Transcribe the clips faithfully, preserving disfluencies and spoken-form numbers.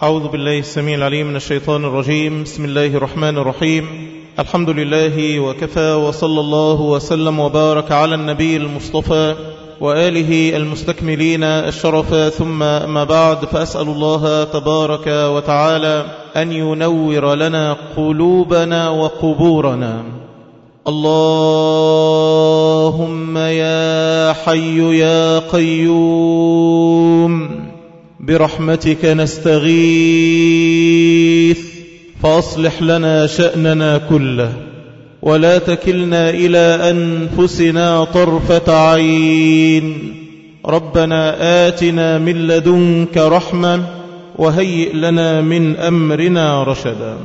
أعوذ بالله السميع العليم من الشيطان الرجيم. بسم الله الرحمن الرحيم. الحمد لله وكفى، وصلى الله وسلم وبارك على النبي المصطفى وآله المستكملين الشرف، ثم أما بعد، فأسأل الله تبارك وتعالى أن ينور لنا قلوبنا وقبورنا. اللهم يا حي يا قيوم برحمتك نستغيث، فأصلح لنا شأننا كله، ولا تكلنا إلى أنفسنا طرفة عين. ربنا آتنا من لدنك رحمة وهيئ لنا من أمرنا رشدا.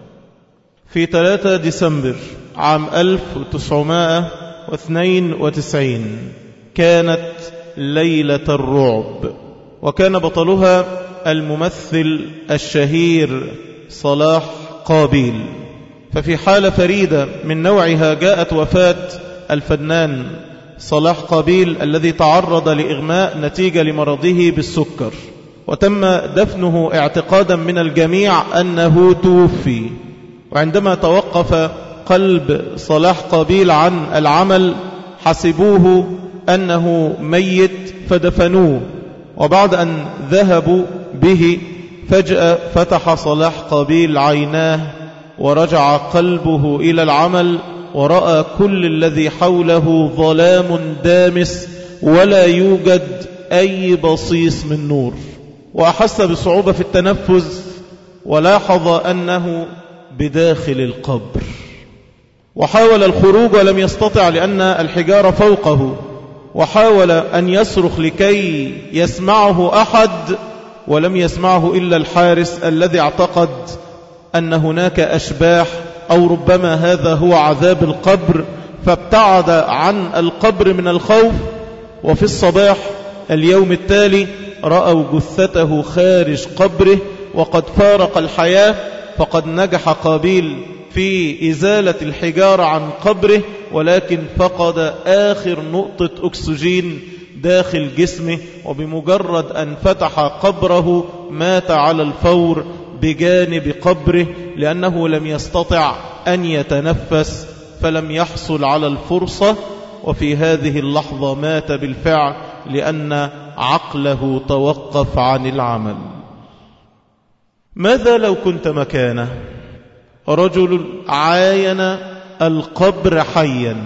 في ثلاثة ديسمبر عام ألف وتسعمائة واثنين وتسعين كانت ليلة الرعب، وكان بطلها الممثل الشهير صلاح قابيل. ففي حالة فريدة من نوعها جاءت وفاة الفنان صلاح قابيل الذي تعرض لإغماء نتيجة لمرضه بالسكر، وتم دفنه اعتقادا من الجميع أنه توفي. وعندما توقف قلب صلاح قابيل عن العمل حسبوه أنه ميت فدفنوه، وبعد أن ذهبوا به فجأة فتح صلاح قابيل عيناه ورجع قلبه إلى العمل، ورأى كل الذي حوله ظلام دامس ولا يوجد أي بصيص من نور، وأحس بصعوبة في التنفس، ولاحظ أنه بداخل القبر، وحاول الخروج ولم يستطع لأن الحجارة فوقه، وحاول أن يصرخ لكي يسمعه أحد ولم يسمعه إلا الحارس الذي اعتقد أن هناك أشباح أو ربما هذا هو عذاب القبر، فابتعد عن القبر من الخوف. وفي الصباح اليوم التالي رأوا جثته خارج قبره وقد فارق الحياة، فقد نجح قابيل في إزالة الحجارة عن قبره، ولكن فقد آخر نقطة أكسجين داخل جسمه، وبمجرد أن فتح قبره مات على الفور بجانب قبره، لأنه لم يستطع أن يتنفس فلم يحصل على الفرصة. وفي هذه اللحظة مات بالفعل لأن عقله توقف عن العمل. ماذا لو كنت مكانه؟ رجل عاين القبر حيا.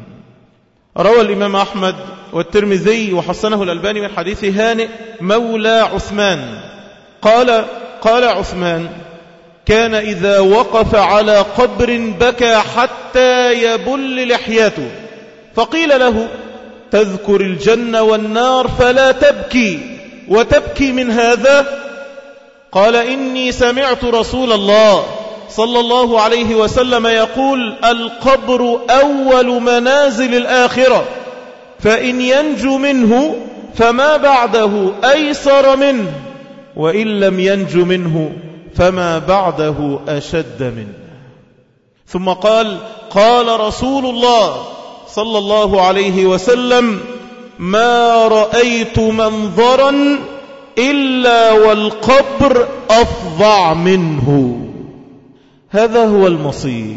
روى الإمام أحمد والترمذي وحسنه الألباني من حديث هانئ مولى عثمان قال قال عثمان: كان إذا وقف على قبر بكى حتى يبل لحيته، فقيل له: تذكر الجنة والنار فلا تبكي وتبكي من هذا؟ قال: إني سمعت رسول الله صلى الله عليه وسلم يقول: القبر أول منازل الآخرة، فإن ينجو منه فما بعده أيسر منه، وإن لم ينجو منه فما بعده أشد منه. ثم قال: قال رسول الله صلى الله عليه وسلم: ما رأيت منظرا إلا والقبر أفظع منه. هذا هو المصير.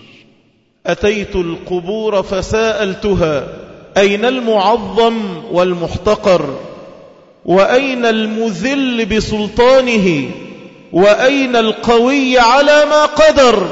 أتيت القبور فسألتها: أين المعظم والمحتقر؟ وأين المذل بسلطانه؟ وأين القوي على ما قدر؟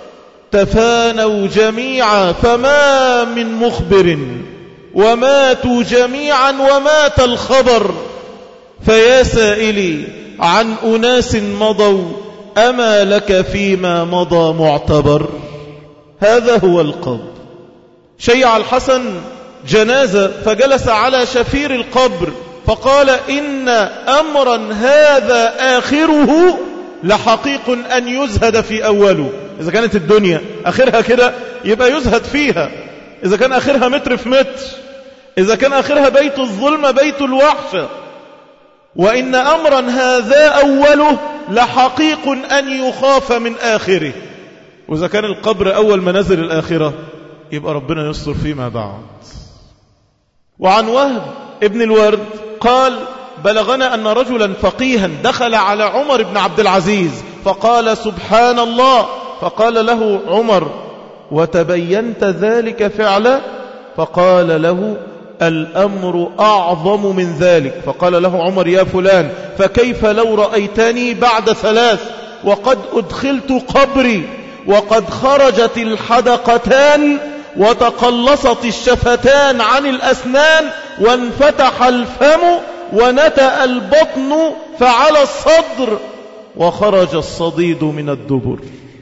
تفانوا جميعا فما من مخبر، وماتوا جميعا ومات الخبر. فيا سائلي عن أناس مضوا، أما لك فيما مضى معتبر؟ هذا هو القبر. شيع الحسن جنازة فجلس على شفير القبر فقال: إن أمرا هذا آخره لحقيق أن يزهد في أوله. إذا كانت الدنيا آخرها كده يبقى يزهد فيها، إذا كان آخرها متر في متر، إذا كان آخرها بيت الظلم بيت الوحشة. وإن أمرا هذا أوله لحقيق أن يخاف من آخره. وإذا كان القبر أول منازل الآخرة يبقى ربنا يستر فيما بعد. وعن وهب ابن الورد قال: بلغنا أن رجلا فقيها دخل على عمر بن عبد العزيز فقال سبحان الله، فقال له عمر وتبينت ذلك فعلا؟ فقال له الأمر أعظم من ذلك. فقال له عمر يا فلان فكيف لو رأيتني بعد ثلاث وقد أدخلت قبري وقد خرجت الحدقتان وتقلصت الشفتان عن الأسنان وانفتح الفم ونتأ البطن فعلى الصدر وخرج الصديد من الدبر،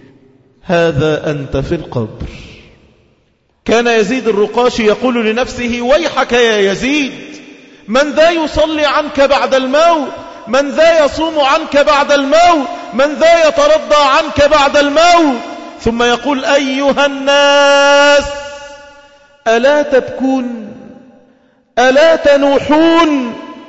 هذا أنت في القبر. كان يزيد الرقاشي يقول لنفسه ويحك يا يزيد، من ذا يصلي عنك بعد الموت؟ من ذا يصوم عنك بعد الموت؟ من ذا يترضى عنك بعد الموت؟ ثم يقول أيها الناس ألا تبكون؟ ألا تنوحون؟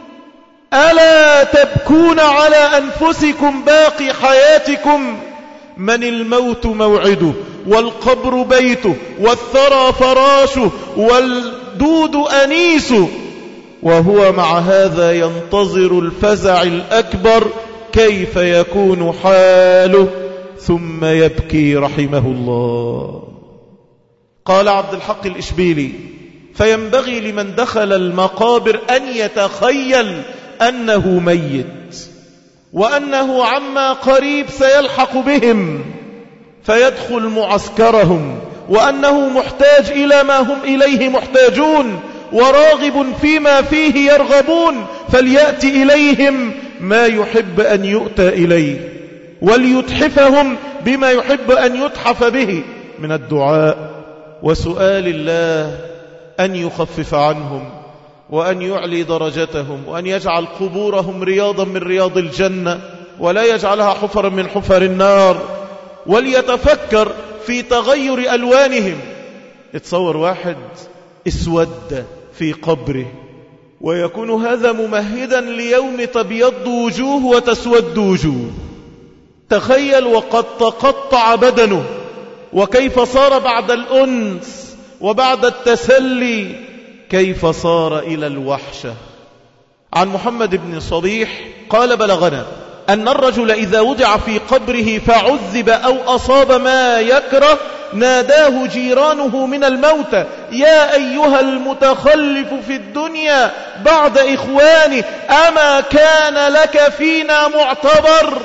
ألا تبكون على أنفسكم باقي حياتكم؟ من الموت موعده والقبر بيته والثرى فراشه والدود أنيسه، وهو مع هذا ينتظر الفزع الأكبر كيف يكون حاله، ثم يبكي رحمه الله. قال عبد الحق الإشبيلي فينبغي لمن دخل المقابر أن يتخيل أنه ميت وأنه عما قريب سيلحق بهم فيدخل معسكرهم، وأنه محتاج إلى ما هم إليه محتاجون وراغب فيما فيه يرغبون، فليأتي إليهم ما يحب أن يؤتى إليه وليتحفهم بما يحب أن يتحف به من الدعاء وسؤال الله أن يخفف عنهم وأن يعلي درجتهم وأن يجعل قبورهم رياضا من رياض الجنة ولا يجعلها حفرا من حفر النار، وليتفكر في تغير ألوانهم. اتصور واحد اسود في قبره ويكون هذا ممهدا ليوم تبيض وجوه وتسود وجوه. تخيل وقد تقطع بدنه وكيف صار بعد الأنس وبعد التسلي كيف صار إلى الوحشة. عن محمد بن صبيح قال بلغنا أن الرجل إذا وضع في قبره فعذب أو أصاب ما يكره ناداه جيرانه من الموتى يا أيها المتخلف في الدنيا بعد إخوانه أما كان لك فينا معتبر؟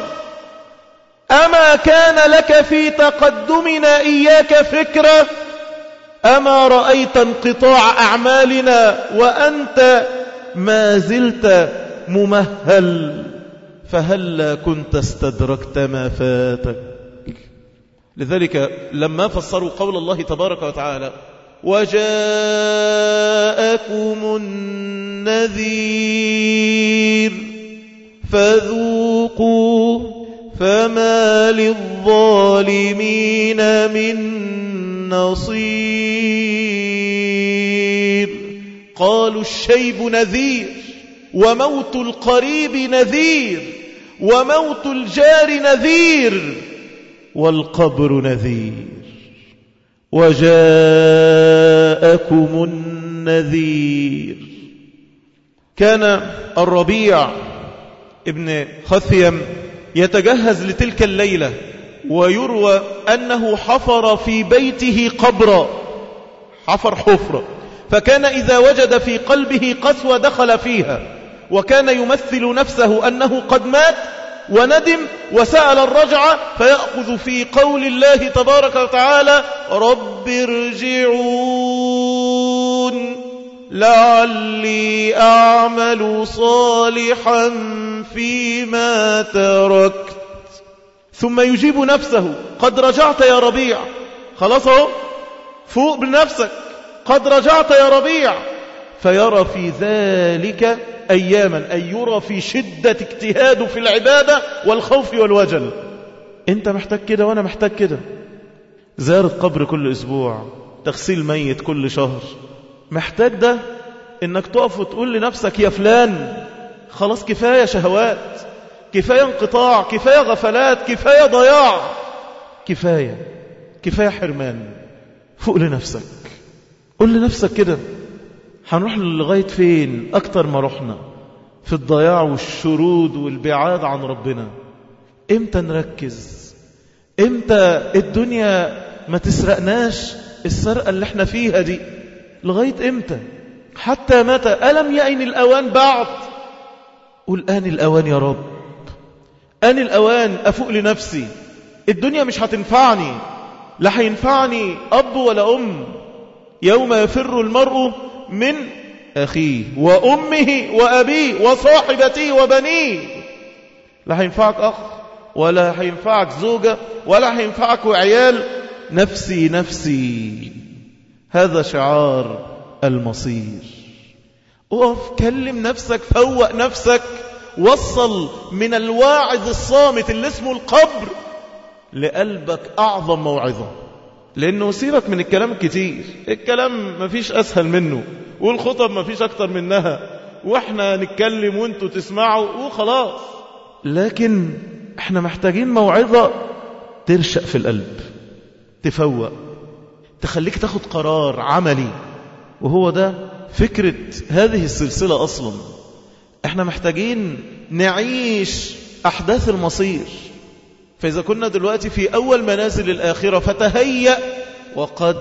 أما كان لك في تقدمنا إياك فكرة؟ أما رأيت انقطاع أعمالنا وأنت ما زلت ممهل؟ فهلا كنت استدركت ما فاتك. لذلك لما فسروا قول الله تبارك وتعالى وجاءكم النذير فذوقوا فما للظالمين من نصير. قالوا الشيب نذير وموت القريب نذير وموت الجار نذير والقبر نذير. وجاءكم النذير. كان الربيع ابن خثيم يتجهز لتلك الليلة ويروى أنه حفر في بيته قبرا، حفر حفرة، فكان إذا وجد في قلبه قسوة دخل فيها، وكان يمثل نفسه أنه قد مات وندم وسأل الرجعة، فيأخذ في قول الله تبارك وتعالى رب ارجعون لعلي أعمل صالحا فيما تركت. ثم يجيب نفسه قد رجعت يا ربيع، خلاص اهو فوق بنفسك، قد رجعت يا ربيع. فيرى في ذلك أياما، أي يرى في شدة اجتهاده في العبادة والخوف والوجل. انت محتاج كده وانا محتاج كده. زيارة قبر كل أسبوع، تغسيل ميت كل شهر. محتاج ده انك تقف وتقول لنفسك يا فلان خلاص كفاية شهوات، كفاية انقطاع، كفاية غفلات، كفاية ضياع، كفاية كفاية حرمان. فوق لنفسك، قل لنفسك كده هنروح لغاية فين أكتر ما رحنا؟ في الضياع والشرود والبعاد عن ربنا. امتى نركز؟ امتى الدنيا ما تسرقناش السرقة اللي احنا فيها دي؟ لغاية امتى؟ حتى متى؟ ألم يأن الأوان بعد؟ قل آن الأوان يا رب، آن الأوان أفوق لنفسي. الدنيا مش هتنفعني، لا هينفعني أب ولا أم. يوم يفر المرء من أخيه وأمه وأبيه وصاحبته وبنيه. لا هينفعك أخ، ولا هينفعك زوجة، ولا هينفعك وعيال. نفسي نفسي، هذا شعار المصير. اقف كلم نفسك، فوق نفسك، وصل من الواعظ الصامت اللي اسمه القبر لقلبك أعظم موعظة. لأنه سيبك من الكلام كتير، الكلام مفيش أسهل منه، والخطب مفيش أكتر منها، وإحنا نتكلم وانتوا تسمعوا وخلاص. لكن احنا محتاجين موعظة ترشق في القلب، تفوق، تخليك تاخد قرار عملي. وهو ده فكرة هذه السلسلة أصلا. احنا محتاجين نعيش أحداث المصير. فإذا كنا دلوقتي في أول منازل الآخرة فتهيأ، وقد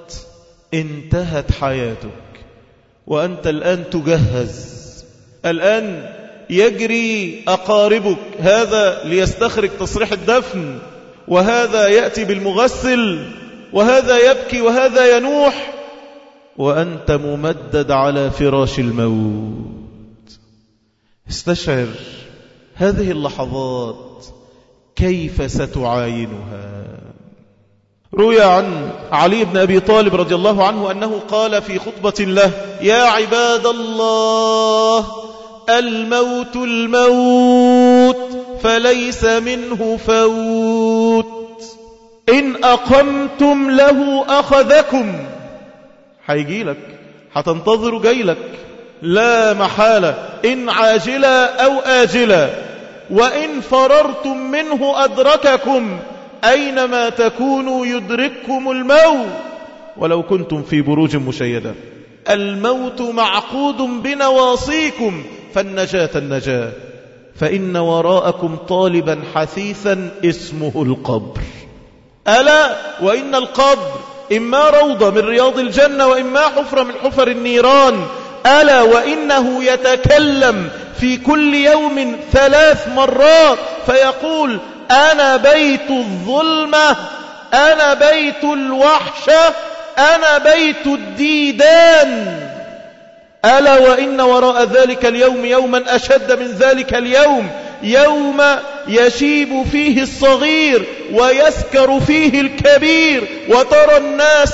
انتهت حياتك وأنت الآن تجهز. الآن يجري أقاربك، هذا ليستخرج تصريح الدفن، وهذا يأتي بالمغسل، وهذا يبكي وهذا ينوح، وأنت ممدد على فراش الموت. استشعر هذه اللحظات كيف ستعاينها. روي عن علي بن أبي طالب رضي الله عنه أنه قال في خطبة له: يا عباد الله، الموت الموت فليس منه فوت، إن أقمتم له أخذكم. هيجي لك، هتنتظر جايلك لا محالة، إن عاجلا أو آجلا، وإن فررتم منه أدرككم، أينما تكونوا يدرككم الموت ولو كنتم في بروج مشيدة. الموت معقود بنواصيكم، فالنجاة النجاة، فإن وراءكم طالبا حثيثا اسمه القبر. ألا وإن القبر إما روضة من رياض الجنة، وإما حفرة من حفر النيران. ألا وإنه يتكلم في كل يوم ثلاث مرات فيقول: أنا بيت الظلمة، أنا بيت الوحشة، أنا بيت الديدان. ألا وإن وراء ذلك اليوم يوما أشد من ذلك اليوم، يوم يشيب فيه الصغير ويسكر فيه الكبير، وترى الناس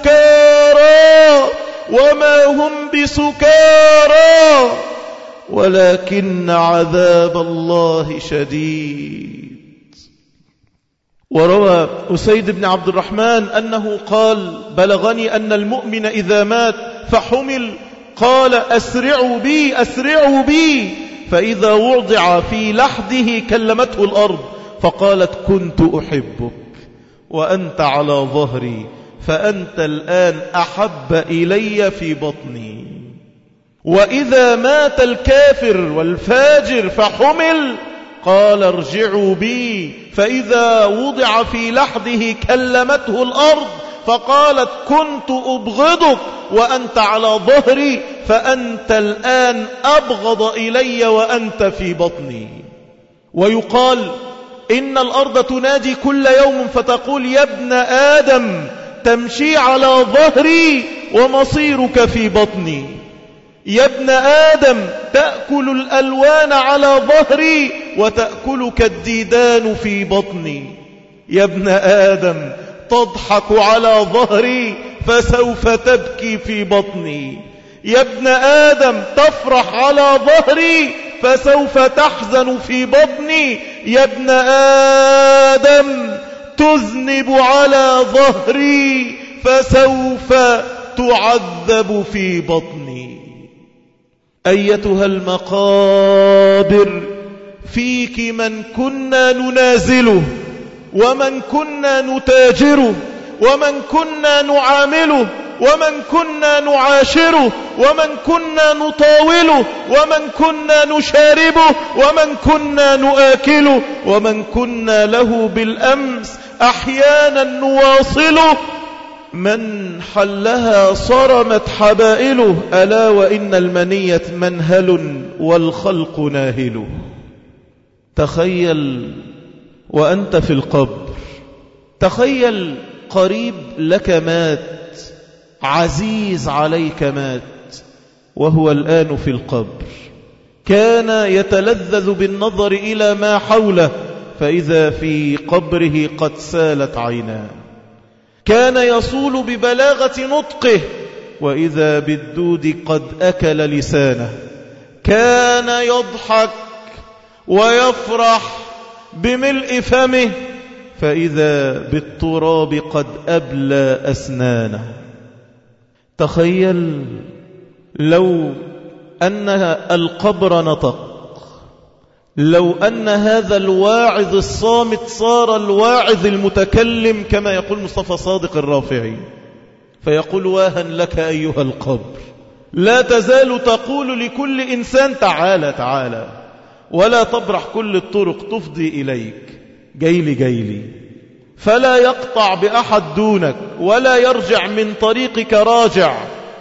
سكارى وما هم بسكارى ولكن عذاب الله شديد. وروى أسيد بن عبد الرحمن أنه قال: بلغني أن المؤمن إذا مات فحمل قال: أسرعوا بي أسرعوا بي، فإذا وضع في لحده كلمته الأرض فقالت: كنت أحبك وأنت على ظهري، فأنت الآن أحب إلي في بطني. وإذا مات الكافر والفاجر فحمل قال: ارجعوا بي، فإذا وضع في لحده كلمته الأرض فقالت: كنت أبغضك وأنت على ظهري، فأنت الآن أبغض إلي وأنت في بطني. ويقال إن الأرض تنادي كل يوم فتقول: يا ابن آدم، تمشي على ظهري ومصيرك في بطني. يا ابن آدم، تأكل الألوان على ظهري وتأكلك الديدان في بطني. يا ابن آدم، تضحك على ظهري فسوف تبكي في بطني. يا ابن آدم، تفرح على ظهري فسوف تحزن في بطني. يا ابن آدم، تذنب على ظهري فسوف تعذب في بطني. أيتها المقابر، فيك من كنا ننازله، ومن كنا نتاجره، ومن كنا نعامله، ومن كنا نعاشره ومن كنا نطاوله ومن كنا نشاربه ومن كنا نآكله ومن كنا له بالأمس أحيانا نواصله. من حلها صرمت حبائله، ألا وإن المنية منهل والخلق ناهله. تخيل وأنت في القبر، تخيل قريب لك مات، عزيز عليك مات، وهو الآن في القبر، كان يتلذذ بالنظر إلى ما حوله، فإذا في قبره قد سالت عيناه، كان يصول ببلاغة نطقه، وإذا بالدود قد أكل لسانه، كان يضحك ويفرح بملء فمه، فإذا بالتراب قد أبلى أسنانه. تخيل لو أن القبر نطق، لو أن هذا الواعظ الصامت صار الواعظ المتكلم، كما يقول مصطفى صادق الرافعي، فيقول: واها لك أيها القبر، لا تزال تقول لكل إنسان تعالى تعالى، ولا تبرح كل الطرق تفضي إليك، جيلي جيلي، فلا يقطع بأحد دونك ولا يرجع من طريقك راجع،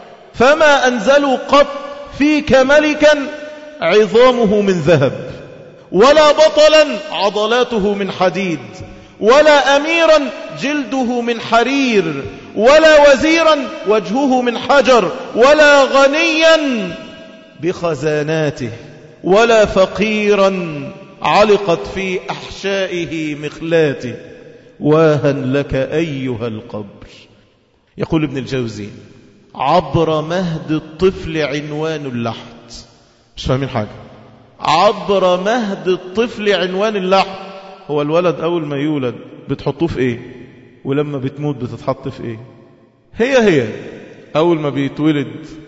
فما أنزلوا قط فيك ملكا عظامه من ذهب، ولا بطلا عضلاته من حديد، ولا أميرا جلده من حرير، ولا وزيرا وجهه من حجر، ولا غنيا بخزاناته، ولا فقيرا علقت في أحشائه مخلاته. واها لك أيها القبر. يقول ابن الجوزي: عبر مهد الطفل عنوان اللحد. مش فاهمين حاجة. عبر مهد الطفل عنوان اللحد. هو الولد أول ما يولد بتحطوه في إيه؟ ولما بتموت بتتحط في إيه؟ هي هي أول ما بيتولد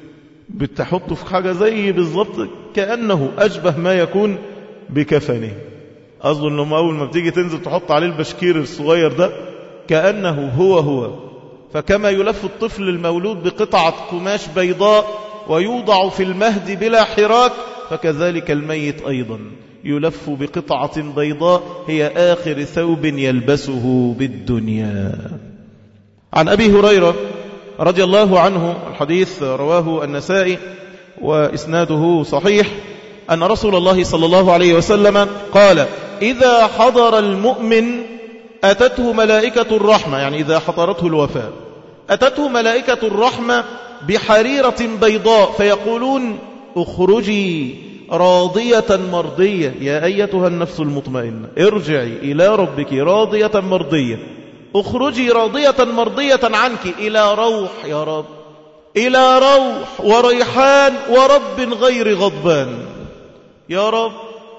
بتحطه في حاجة زي بالضبط، كأنه أشبه ما يكون بكفنه. أظن أنه أول ما بتيجي تنزل تحط عليه البشكير الصغير ده كأنه هو هو. فكما يلف الطفل المولود بقطعة قماش بيضاء ويوضع في المهد بلا حراك، فكذلك الميت أيضا يلف بقطعة بيضاء هي آخر ثوب يلبسه بالدنيا. عن أبي هريرة رضي الله عنه، الحديث رواه النسائي وإسناده صحيح، أن رسول الله صلى الله عليه وسلم قال: إذا حضر المؤمن أتته ملائكة الرحمة، يعني إذا حضرته الوفاة أتته ملائكة الرحمة بحريرة بيضاء فيقولون: اخرجي راضية مرضية يا أيتها النفس المطمئنة، ارجعي إلى ربك راضية مرضية، اخرجي راضية مرضية عنك إلى روح يا رب، إلى روح وريحان ورب غير غضبان يا رب،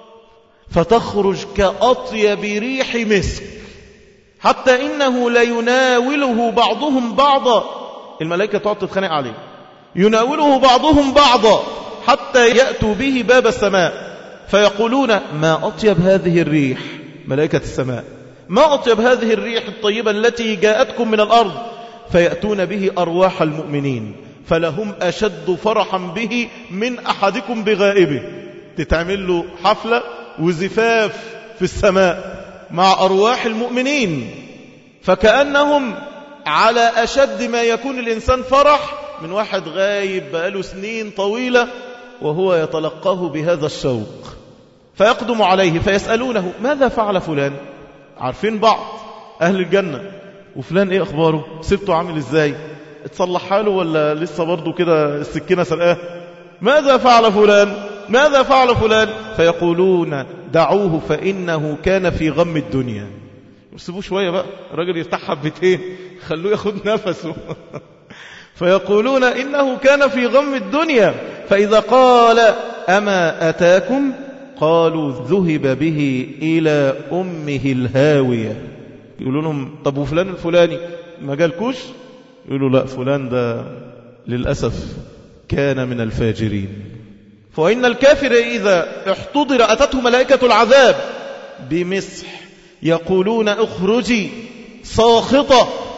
فتخرج كأطيب ريح مسك، حتى إنه ليناوله بعضهم بعضا. الملائكة تقعد تتخانق عليه، يناوله بعضهم بعضا حتى يأتوا به باب السماء فيقولون: ما أطيب هذه الريح، ملائكة السماء، ما أطيب هذه الريح الطيبة التي جاءتكم من الأرض، فيأتون به أرواح المؤمنين، فلهم أشد فرحا به من أحدكم بغائبه. تتعمل له حفلة وزفاف في السماء مع أرواح المؤمنين، فكأنهم على أشد ما يكون الإنسان فرح من واحد غايب بقاله سنين طويلة وهو يتلقاه بهذا الشوق. فيقدم عليه فيسألونه: ماذا فعل فلان؟ عارفين بعض أهل الجنة، وفلان إيه أخباره؟ سبته عامل إزاي؟ اتصلح حاله ولا لسه برضو كده السكينة سرقاه؟ ماذا فعل فلان؟ ماذا فعل فلان؟ فيقولون: دعوه فإنه كان في غم الدنيا. سيبوه شوية بقى، الراجل يرتاح حبتين، خلوه ياخد نفسه. فيقولون: إنه كان في غم الدنيا، فإذا قال: أما أتاكم؟ قالوا: ذهب به إلى أمه الهاوية. يقولون لهم: طب وفلان الفلاني ما جالكوش؟ يقولوا: لا، فلان ده للأسف كان من الفاجرين. فإن الكافر إذا احتضر أتته ملائكة العذاب بمسح، يقولون: اخرجي ساخطة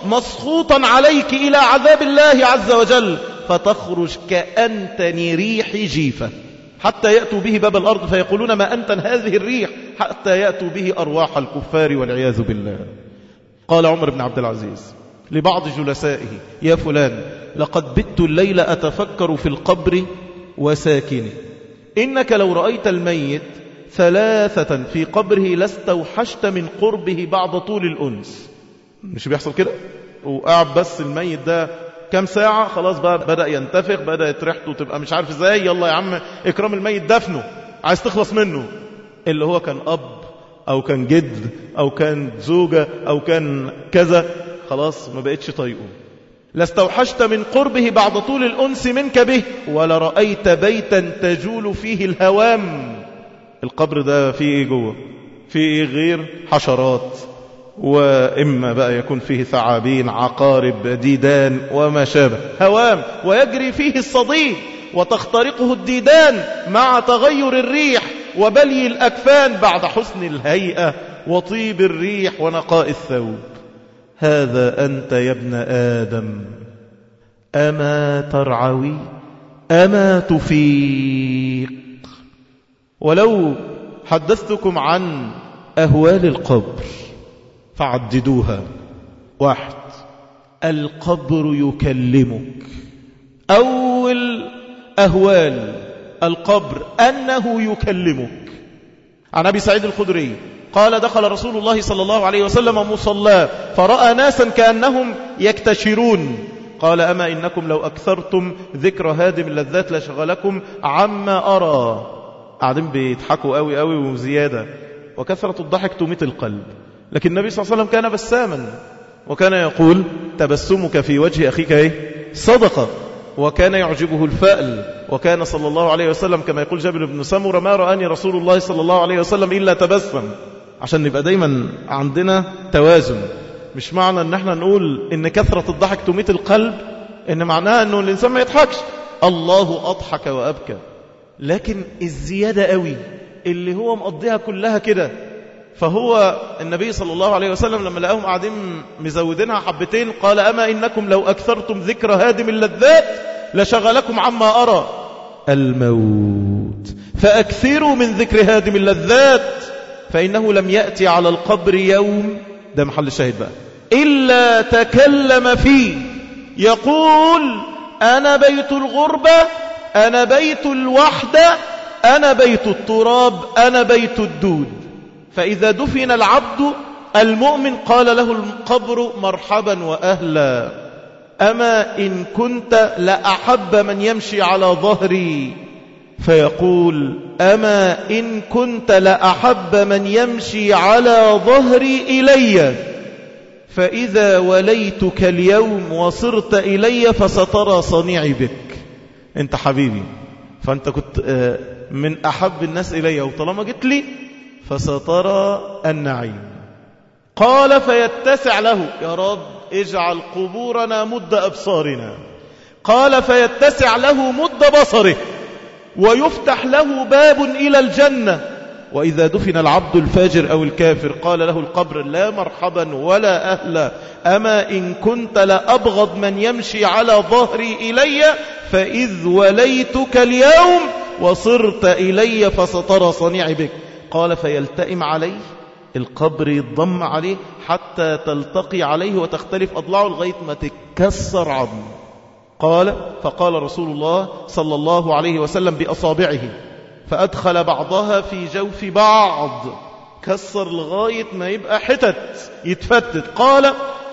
مسخوطا عليك إلى عذاب الله عز وجل، فتخرج كأنتن ريح جيفة حتى يأتوا به باب الأرض فيقولون ما أنتن هذه الريح، حتى يأتوا به أرواح الكفار والعياذ بالله. قال عمر بن عبد العزيز لبعض جلسائه: يا فلان، لقد بت الليل أتفكر في القبر وساكنه، إنك لو رأيت الميت ثلاثة في قبره لاستوحشت من قربه بعد طول الأنس. مش بيحصل كده؟ وقعد بس الميت ده كم ساعة، خلاص بقى بدأ ينتفخ، بدأت ريحته تبقى مش عارف ازاي، يلا يا عم اكرام الميت دفنه، عايز تخلص منه. اللي هو كان أب أو كان جد أو كان زوجة أو كان كذا، خلاص ما بقتش طايقه. لاستوحشت من قربه بعد طول الأنس منك به، ولرأيت بيتا تجول فيه الهوام. القبر ده فيه ايه جوه؟ فيه ايه غير حشرات، وإما بقى يكون فيه ثعابين، عقارب، ديدان وما شابه، هوام، ويجري فيه الصديد وتخترقه الديدان مع تغير الريح وبلي الأكفان بعد حسن الهيئة وطيب الريح ونقاء الثوب. هذا أنت يا ابن آدم، أما ترعوي أما تفيق. ولو حدثتكم عن أهوال القبر فعددوها. واحد، القبر يكلمك. أول أهوال القبر أنه يكلمك. عن أبي سعيد الخدري قال: دخل رسول الله صلى الله عليه وسلم مصلى فرأى ناسا كأنهم يكتشرون، قال: أما إنكم لو أكثرتم ذكر هادم اللذات لشغلكم عما أرى. قاعدين بيضحكوا قوي قوي وزيادة، وكثرة الضحك تميت القلب. لكن النبي صلى الله عليه وسلم كان بساما، وكان يقول: تبسمك في وجه أخيك ايه؟ صدقة. وكان يعجبه الفأل، وكان صلى الله عليه وسلم كما يقول جابر بن سمرة: ما رآني رسول الله صلى الله عليه وسلم إلا تبسم. عشان نبقى دايما عندنا توازن. مش معنى ان احنا نقول ان كثرة الضحك تميت القلب ان معناها انه الانسان ما يضحكش. الله أضحك وأبكى، لكن الزيادة قوي اللي هو مقضيها كلها كده. فهو النبي صلى الله عليه وسلم لما لقاهم قاعدين مزودينها حبتين قال: أما إنكم لو أكثرتم ذكر هادم اللذات لشغلكم عما أرى الموت، فأكثروا من ذكر هادم اللذات، فإنه لم يأتي على القبر يوم، ده محل الشاهد بقى، إلا تكلم فيه يقول: أنا بيت الغربة، أنا بيت الوحدة، أنا بيت التراب، أنا بيت الدود. فإذا دفن العبد المؤمن قال له القبر: مرحبا وأهلا، أما إن كنت لأحب من يمشي على ظهري، فيقول: أما إن كنت لأحب من يمشي على ظهري إلي، فإذا وليتك اليوم وصرت إلي فسترى صنيعي بك. أنت حبيبي، فأنت كنت من أحب الناس إلي، وطالما جيت لي فسترى النعيم. قال: فيتسع له: يا رب اجعل قبورنا مد أبصارنا. قال: فيتسع له مد بصره، ويفتح له باب إلى الجنة. وإذا دفن العبد الفاجر أو الكافر قال له القبر: لا مرحبا ولا أهلا، أما إن كنت لأبغض من يمشي على ظهري إلي، فإذ وليتك اليوم وصرت إلي فسترى صنيعي بك. قال: فيلتئم عليه القبر، يضم عليه حتى تلتقي عليه وتختلف أضلاعه لغاية ما تتكسر عظمه. قال: فقال رسول الله صلى الله عليه وسلم بأصابعه، فأدخل بعضها في جوف بعض، كسر لغاية ما يبقى حتت يتفتت. قال: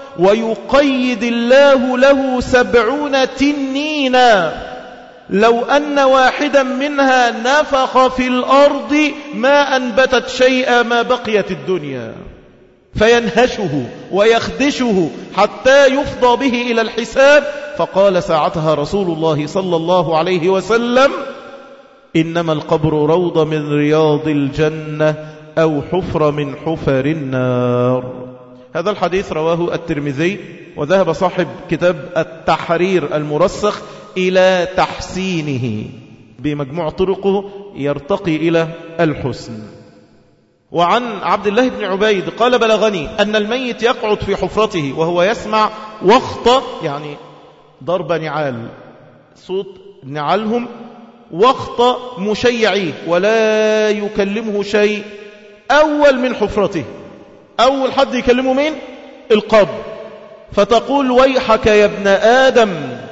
ويقيد الله له سبعون تنينا، لو أن واحدا منها نفخ في الأرض ما أنبتت شيئا ما بقيت الدنيا، فينهشه ويخدشه حتى يفضى به إلى الحساب. فقال ساعتها رسول الله صلى الله عليه وسلم: إنما القبر روضة من رياض الجنة أو حفرة من حفر النار. هذا الحديث رواه الترمذي، وذهب صاحب كتاب التحرير المرسخ إلى تحسينه، بمجموع طرقه يرتقي إلى الحسن. وعن عبد الله بن عبيد قال بلغني أن الميت يقعد في حفرته وهو يسمع وخط، يعني ضرب نعال، صوت نعالهم، وخط مشيعيه ولا يكلمه شيء، أول من حفرته، أول حد يكلمه مين؟ القبر. فتقول ويحك يا ابن آدم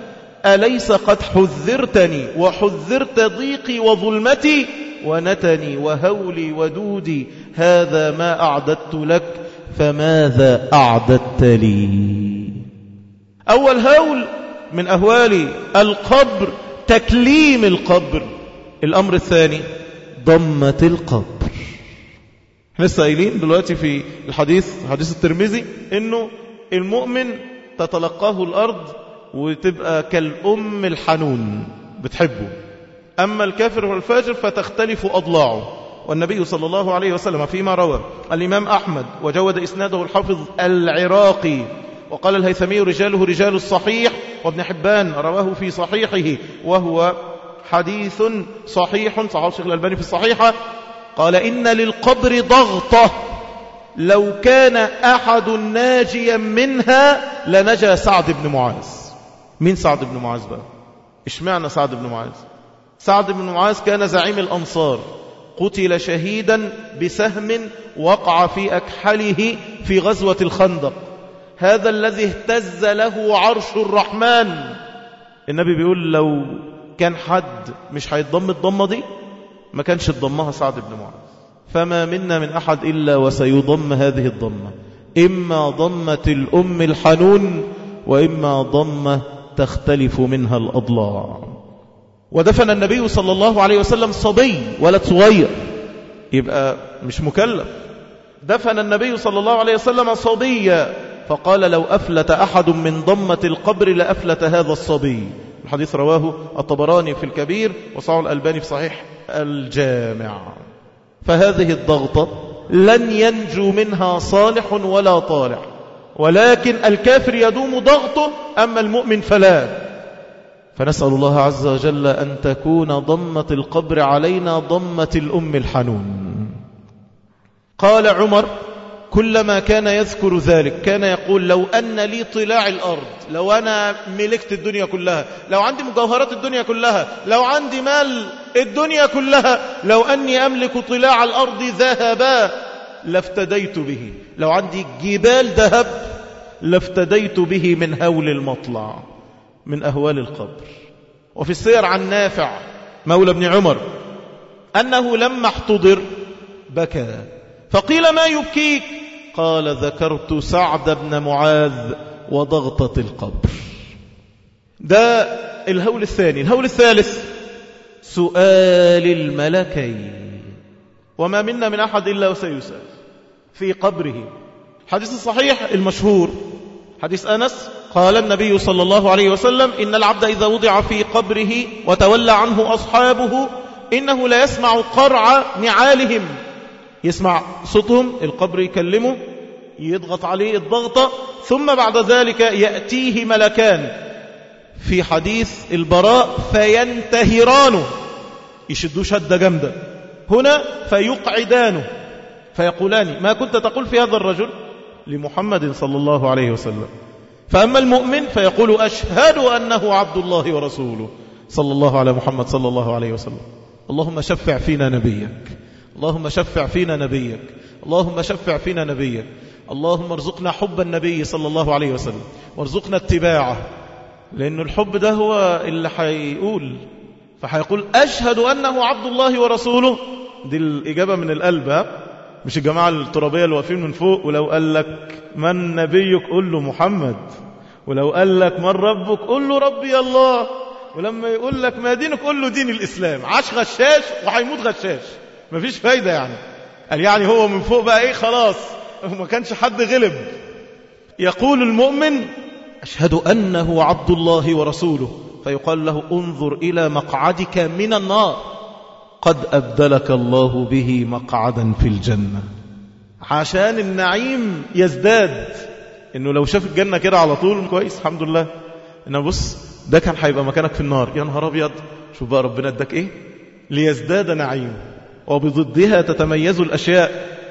أليس قد حذرتني وحذرت ضيقي وظلمتي ونتني وهولي ودودي، هذا ما أعددت لك فماذا أعددت لي؟ أول هول من أهوال القبر تكليم القبر. الأمر الثاني ضمة القبر. لسه قايلين دلوقتي في الحديث حديث الترمذي إنه المؤمن تتلقاه الأرض وتبقى كالأم الحنون بتحبه، أما الكافر والفاجر فتختلف أضلاعه. والنبي صلى الله عليه وسلم فيما روى الإمام أحمد وجود إسناده الحافظ العراقي وقال الهيثمي رجاله رجال الصحيح، وابن حبان رواه في صحيحه وهو حديث صحيح، صحيح الشيخ الألباني في الصحيحة، قال إن للقبر ضغطة لو كان أحد ناجيا منها لنجا سعد بن معاذ. مين سعد بن معاذ بقى؟ اشمعنى سعد بن معاذ؟ سعد بن معاذ كان زعيم الأنصار، قتل شهيدا بسهم وقع في أكحله في غزوة الخندق، هذا الذي اهتز له عرش الرحمن. النبي بيقول لو كان حد مش هيتضم الضمة دي ما كانش اتضمها سعد بن معاذ. فما منا من أحد إلا وسيضم هذه الضمة، إما ضمة الأم الحنون وإما ضمة تختلف منها الأضلاع. ودفن النبي صلى الله عليه وسلم صبي، ولد صغير يبقى مش مكلف، دفن النبي صلى الله عليه وسلم صبيا، فقال لو أفلت أحد من ضمة القبر لأفلت هذا الصبي. الحديث رواه الطبراني في الكبير وصححه الألباني في صحيح الجامع. فهذه الضغطة لن ينجو منها صالح ولا طالح، ولكن الكافر يدوم ضغطه، أما المؤمن فلا. فنسأل الله عز وجل أن تكون ضمة القبر علينا ضمة الأم الحنون. قال عمر كلما كان يذكر ذلك كان يقول لو أن لي طلاع الأرض، لو أنا ملكت الدنيا كلها، لو عندي مجوهرات الدنيا كلها، لو عندي مال الدنيا كلها، لو أني أملك طلاع الأرض ذهبا لافتديت به، لو عندي جبال ذهب لافتديت به من هول المطلع، من أهوال القبر. وفي السير عن نافع مولى ابن عمر أنه لما احتضر بكى، فقيل ما يبكيك؟ قال ذكرت سعد بن معاذ وضغطة القبر. ده الهول الثاني. الهول الثالث سؤال الملكين، وما منا من أحد إلا وسيسأل في قبره. حديث الصحيح المشهور حديث أنس قال النبي صلى الله عليه وسلم إن العبد إذا وضع في قبره وتولى عنه أصحابه إنه لا يسمع قرع نعالهم، يسمع صوتهم، القبر يكلمه، يضغط عليه الضغطة، ثم بعد ذلك يأتيه ملكان في حديث البراء فينتهرانه، يشدوا شدة جامدة هنا، فيقعدانه فيقولان ما كنت تقول في هذا الرجل لمحمد صلى الله عليه وسلم. فأما المؤمن فيقول أشهد أنه عبد الله ورسوله صلى الله على محمد صلى الله عليه وسلم. اللهم شفع فينا نبيك، اللهم شفع فينا نبيك، اللهم شفع فينا نبيك، اللهم ارزقنا حب النبي صلى الله عليه وسلم وارزقنا اتباعه، لأن الحب ده هو اللي حيقول، فحيقول أشهد أنه عبد الله ورسوله. دي الإجابة من القلب، ها؟ مش الجماعة الترابية اللي واقفين من فوق، ولو قال لك من نبيك قل له محمد، ولو قال لك من ربك قل له ربي الله، ولما يقول لك ما دينك قل له دين الإسلام. عاش غشاش وحيموت غشاش، مفيش فايدة يعني. قال يعني هو من فوق بقى ايه، خلاص ما كانش حد غلب. يقول المؤمن أشهد أنه عبد الله ورسوله، فيقال له انظر إلى مقعدك من النار قد أبدلك الله به مقعدا في الجنة، عشان النعيم يزداد. إنه لو شاف الجنة كده على طول كويس الحمد لله، إنه بص ده كان هيبقى مكانك في النار، يا نهار أبيض شوف بقى ربنا اداك إيه ليزداد نعيم. وبضدها تتميز الأشياء.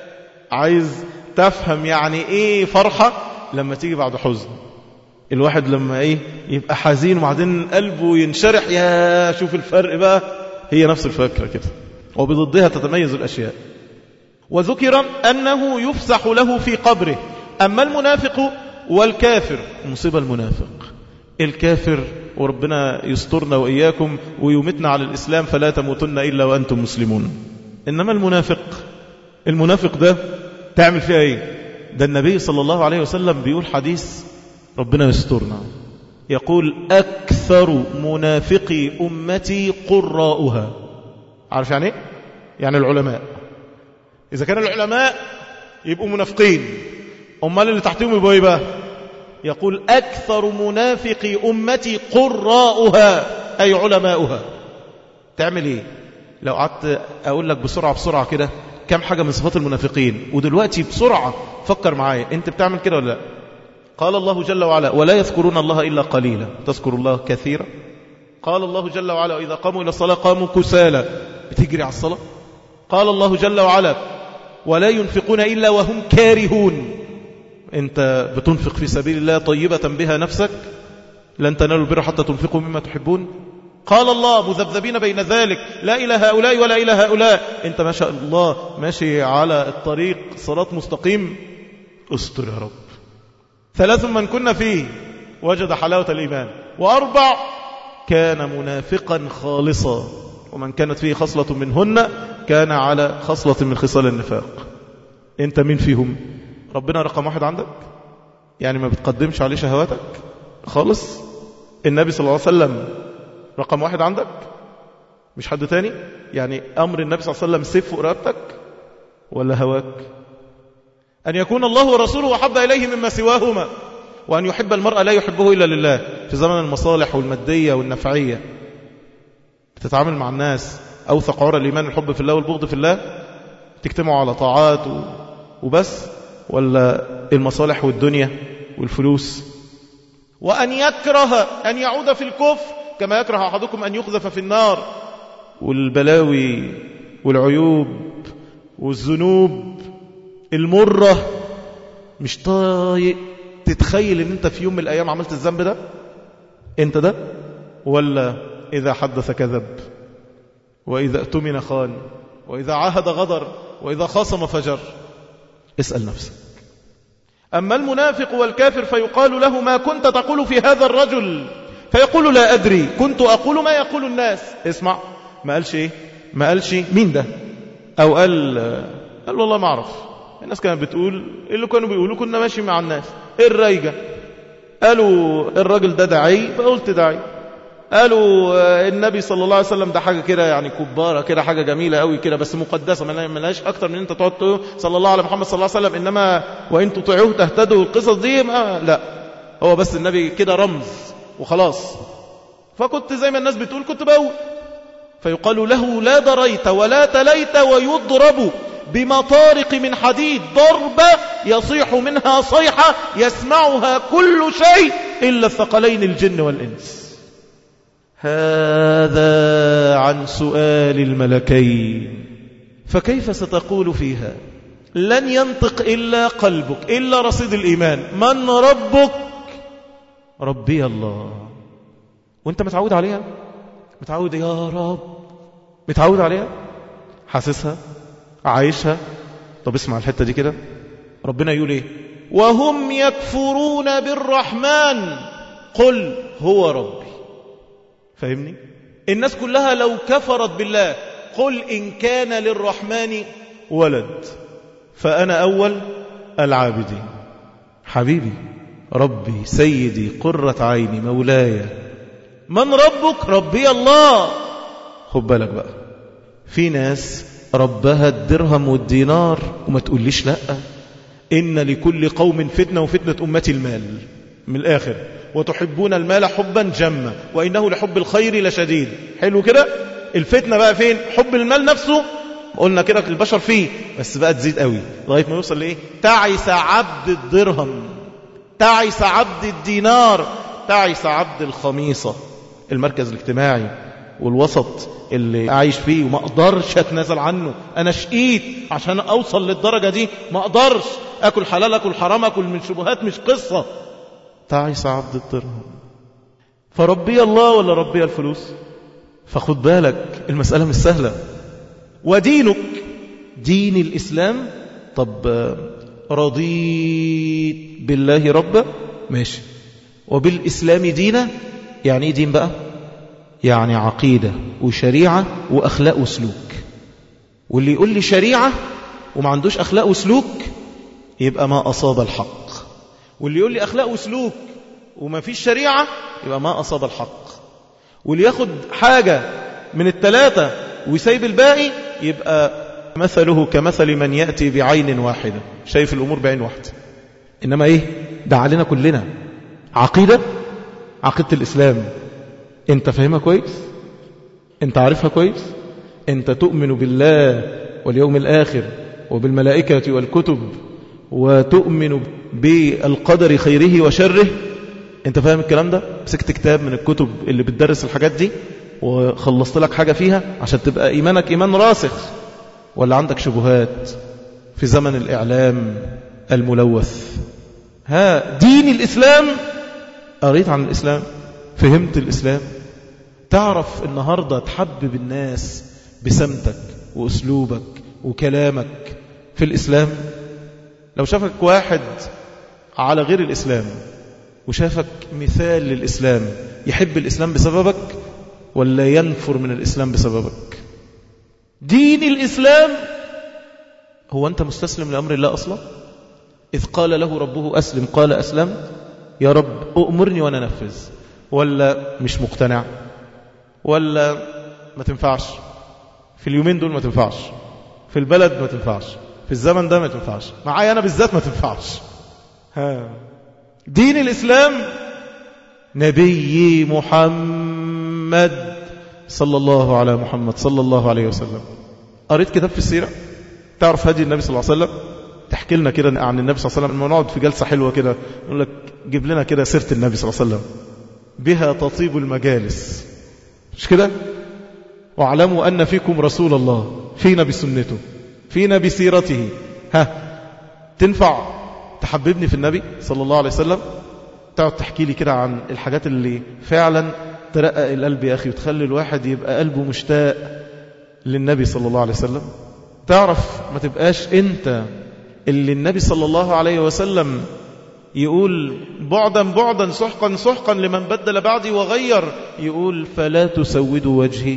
عايز تفهم يعني ايه فرحة لما تيجي بعد حزن. الواحد لما ايه يبقى حزين وبعدين قلبه ينشرح، يا شوف الفرق بقى. هي نفس الفكرة كده، وبضدها تتميز الأشياء. وذكر أنه يفسح له في قبره. أما المنافق والكافر، مصيبة المنافق الكافر، وربنا يسترنا وإياكم ويمتنا على الإسلام فلا تموتن إلا وأنتم مسلمون. إنما المنافق المنافق ده تعمل فيها إيه؟ ده النبي صلى الله عليه وسلم بيقول حديث ربنا يسترنا، يقول أكثر منافقي أمتي قراؤها. عارف يعني إيه؟ يعني العلماء. إذا كان العلماء يبقوا منافقين، أمال اللي تحتهم يبقوا إيه بقى؟ يقول أكثر منافقي أمتي قراؤها، أي علماؤها. تعمل إيه؟ لو قعدت أقول لك بسرعة بسرعة كده كم حاجة من صفات المنافقين، ودلوقتي بسرعة فكر معايا، أنت بتعمل كده ولا لا؟ قال الله جل وعلا ولا يذكرون الله إلا قليلا، تذكر الله كثيرا. قال الله جل وعلا وإذا قاموا إلى الصلاة قاموا كسالى، بتجري على الصلاة. قال الله جل وعلا ولا ينفقون إلا وهم كارهون، أنت بتنفق في سبيل الله طيبة بها نفسك، لن تنالوا البر حتى تنفقوا مما تحبون. قال الله مذبذبين بين ذلك لا إلى هؤلاء ولا إلى هؤلاء، أنت ما شاء الله ماشي على الطريق صراط مستقيم، استر يا رب. ثلاث من كنا فيه وجد حلاوة الإيمان. وأربع كان منافقا خالصا، ومن كانت فيه خصلة منهن كان على خصلة من خصال النفاق. أنت مين فيهم؟ ربنا رقم واحد عندك؟ يعني ما بتقدمش عليه شهواتك خالص؟ النبي صلى الله عليه وسلم رقم واحد عندك؟ مش حد تاني؟ يعني أمر النبي صلى الله عليه وسلم سيف فوق رقبتك ولا هواك؟ أن يكون الله ورسوله أحب إليه مما سواهما، وأن يحب المرء لا يحبه إلا لله. في زمن المصالح والمادية والنفعية بتتعامل مع الناس، أوثق عرى الإيمان الحب في الله والبغض في الله، تجتمعوا على طاعات وبس، ولا المصالح والدنيا والفلوس؟ وأن يكره أن يعود في الكفر كما يكره أحدكم أن يقذف في النار. والبلاوي والعيوب والذنوب المرة مش طايق تتخيل ان انت في يوم من الايام عملت الذنب ده، انت ده؟ ولا اذا حدث كذب، واذا اؤتمن خان، واذا عاهد غدر، واذا خاصم فجر. اسأل نفسك. اما المنافق والكافر فيقال له ما كنت تقول في هذا الرجل، فيقول لا ادري كنت اقول ما يقول الناس. اسمع، ما قالش ايه؟ ما قالش مين ده، او قال قال والله ما اعرف، الناس كانت بتقول اللي كانوا بيقولوا، كنا ماشي مع الناس. الريجة قالوا الراجل ده داعي فقلت داعي، قالوا النبي صلى الله عليه وسلم ده حاجة كده يعني كبارة كده، حاجة جميلة قوي كده بس مقدسة، ما لهاش أكتر من أنت تقعد تقول صلى الله على محمد صلى الله عليه وسلم، إنما وإن تطيعوه تهتدوا. القصص دي ما لا، هو بس النبي كده رمز وخلاص. فكنت زي ما الناس بتقول كنت بقول. فيقال له لا دريت ولا تليت، ويضرب بمطارق من حديد ضربة يصيح منها صيحة يسمعها كل شيء إلا الثقلين الجن والإنس. هذا عن سؤال الملكين، فكيف ستقول فيها؟ لن ينطق إلا قلبك، إلا رصيد الإيمان. من ربك؟ ربي الله. وانت متعود عليها؟ متعود يا رب، متعود عليها، حاسسها، عايشها. طب اسمع الحتة دي كده، ربنا يقول ايه؟ وهم يكفرون بالرحمن قل هو ربي. فاهمني؟ الناس كلها لو كفرت بالله، قل إن كان للرحمن ولد فأنا أول العابدين. حبيبي، ربي، سيدي، قرة عيني، مولاي. من ربك؟ ربي الله. خد بالك بقى، في ناس ربها الدرهم والدينار وما تقوليش لا، إن لكل قوم فتنة وفتنة أمتي المال. من الآخر، وتحبون المال حبا جما وإنه لحب الخير لشديد. حلو كده؟ الفتنة بقى فين؟ حب المال نفسه، قلنا كده البشر فيه، بس بقى تزيد قوي لغاية ما يوصل لإيه؟ تعس عبد الدرهم، تعس عبد الدينار، تعس عبد الخميصة، المركز الاجتماعي، والوسط اللي عايش فيه وما أقدرش أتنازل عنه، أنا شقيت عشان أوصل للدرجة دي، ما أقدرش أكل حلال أكل حرام أكل من شبهات، مش قصة. تعيس عبد الدرهم. فربي الله ولا ربي الفلوس؟ فخد بالك المسألة مش سهلة. ودينك دين الإسلام. طب رضيت بالله ربا، ماشي، وبالإسلام دينا. يعني ايه دين بقى؟ يعني عقيدة وشريعة وأخلاق وسلوك. واللي يقول لي شريعة وما عندوش أخلاق وسلوك يبقى ما أصاب الحق، واللي يقول لي أخلاق وسلوك وما فيش شريعة يبقى ما أصاب الحق، واللي ياخد حاجة من الثلاثة ويسيب الباقي يبقى مثله كمثل من يأتي بعين واحدة، شايف الأمور بعين واحدة. إنما إيه ده علينا كلنا؟ عقيدة، عقيدة الإسلام أنت فاهمها كويس؟ أنت عارفها كويس؟ أنت تؤمن بالله واليوم الآخر وبالملائكة والكتب وتؤمن بالقدر خيره وشره؟ أنت فاهم الكلام ده؟ مسكت كتاب من الكتب اللي بتدرس الحاجات دي وخلصت لك حاجة فيها عشان تبقى إيمانك إيمان راسخ؟ ولا عندك شبهات في زمن الإعلام الملوث؟ ها دين الإسلام، قريت عن الإسلام، فهمت الإسلام، تعرف النهاردة تحبب الناس بسمتك وأسلوبك وكلامك في الإسلام. لو شافك واحد على غير الإسلام وشافك مثال للإسلام يحب الإسلام بسببك ولا ينفر من الإسلام بسببك؟ دين الإسلام. هو أنت مستسلم لأمر الله أصلا؟ إذ قال له ربه أسلم قال أسلم. يا رب أؤمرني وأنا نفذ. ولا مش مقتنع؟ ولا ما تنفعش في اليومين دول، ما تنفعش في البلد، ما تنفعش في الزمن ده، ما تنفعش معايا أنا بالذات، ما تنفعش. ها دين الإسلام نبي محمد صلى الله على محمد صلى الله عليه وسلم. قريت كتاب في السيرة تعرف هدي النبي صلى الله عليه وسلم؟ تحكي لنا كده عن النبي صلى الله عليه وسلم. لما نقعد في جلسة حلوة كده نقول لك جيب لنا كده سيرة النبي صلى الله عليه وسلم، بها تطيب المجالس، مش كده؟ واعلموا أن فيكم رسول الله، فينا بسنته فينا بسيرته. ها تنفع تحببني في النبي صلى الله عليه وسلم؟ تقعد تحكي لي كده عن الحاجات اللي فعلا ترقق القلب يا أخي وتخلي الواحد يبقى قلبه مشتاق للنبي صلى الله عليه وسلم. تعرف ما تبقاش أنت اللي النبي صلى الله عليه وسلم يقول بعدا بعدا سحقا سحقا لمن بدل بعدي وغير، يقول فلا تسودوا وجهي.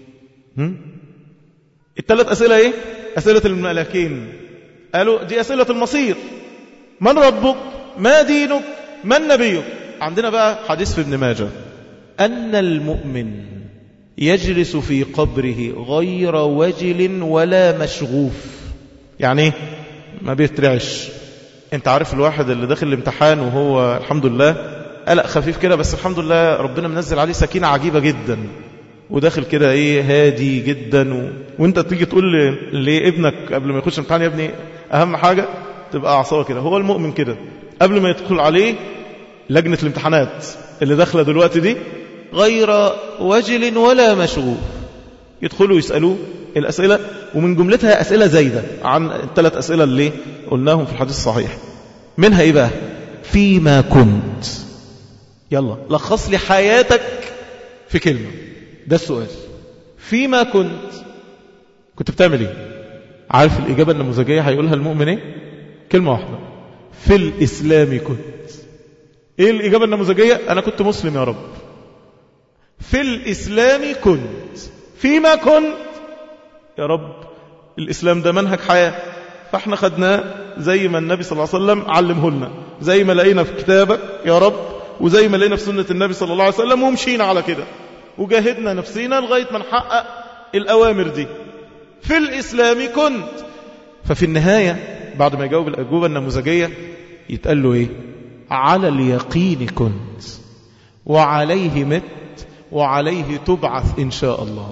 الثلاث أسئلة إيه؟ أسئلة الملكين. قالوا دي أسئلة المصير. من ربك؟ ما دينك؟ من نبيك؟ عندنا بقى حديث في ابن ماجه أن المؤمن يجلس في قبره غير وجل ولا مشغوف. يعني ايه؟ ما بيترعش. انت عارف الواحد اللي داخل الامتحان وهو الحمد لله قلق خفيف كده، بس الحمد لله ربنا منزل عليه سكينة عجيبة جدا، وداخل كده ايه هادي جدا و... وانت تيجي تقول لابنك قبل ما يخش الامتحان يا ابني اهم حاجة تبقى اعصابه كده. هو المؤمن كده قبل ما يدخل عليه لجنة الامتحانات اللي داخله دلوقتي دي غير وجل ولا مشغوف، يدخلوا يسألوه الأسئلة، ومن جملتها أسئلة زايدة عن الثلاث أسئلة اللي قلناهم في الحديث الصحيح. منها إيه بقى؟ فيما كنت. يلا لخص لي حياتك في كلمة، ده السؤال. فيما كنت كنت بتعمل إيه؟ عارف الإجابة النموذجية هيقولها المؤمن إيه؟ كلمة واحدة: في الإسلام كنت. إيه الإجابة النموذجية؟ أنا كنت مسلم يا رب. في الإسلام كنت. فيما كنت يا رب الإسلام ده منهج حياة، فاحنا خدناه زي ما النبي صلى الله عليه وسلم علمه لنا، زي ما لقينا في كتابك يا رب، وزي ما لقينا في سنة النبي صلى الله عليه وسلم، ومشينا على كده وجاهدنا نفسينا لغاية ما نحقق الأوامر دي. في الإسلام كنت. ففي النهاية بعد ما يجاوب الأجوبة النموذجية يتقال له إيه؟ على اليقين كنت، وعليه مت، وعليه تبعث إن شاء الله.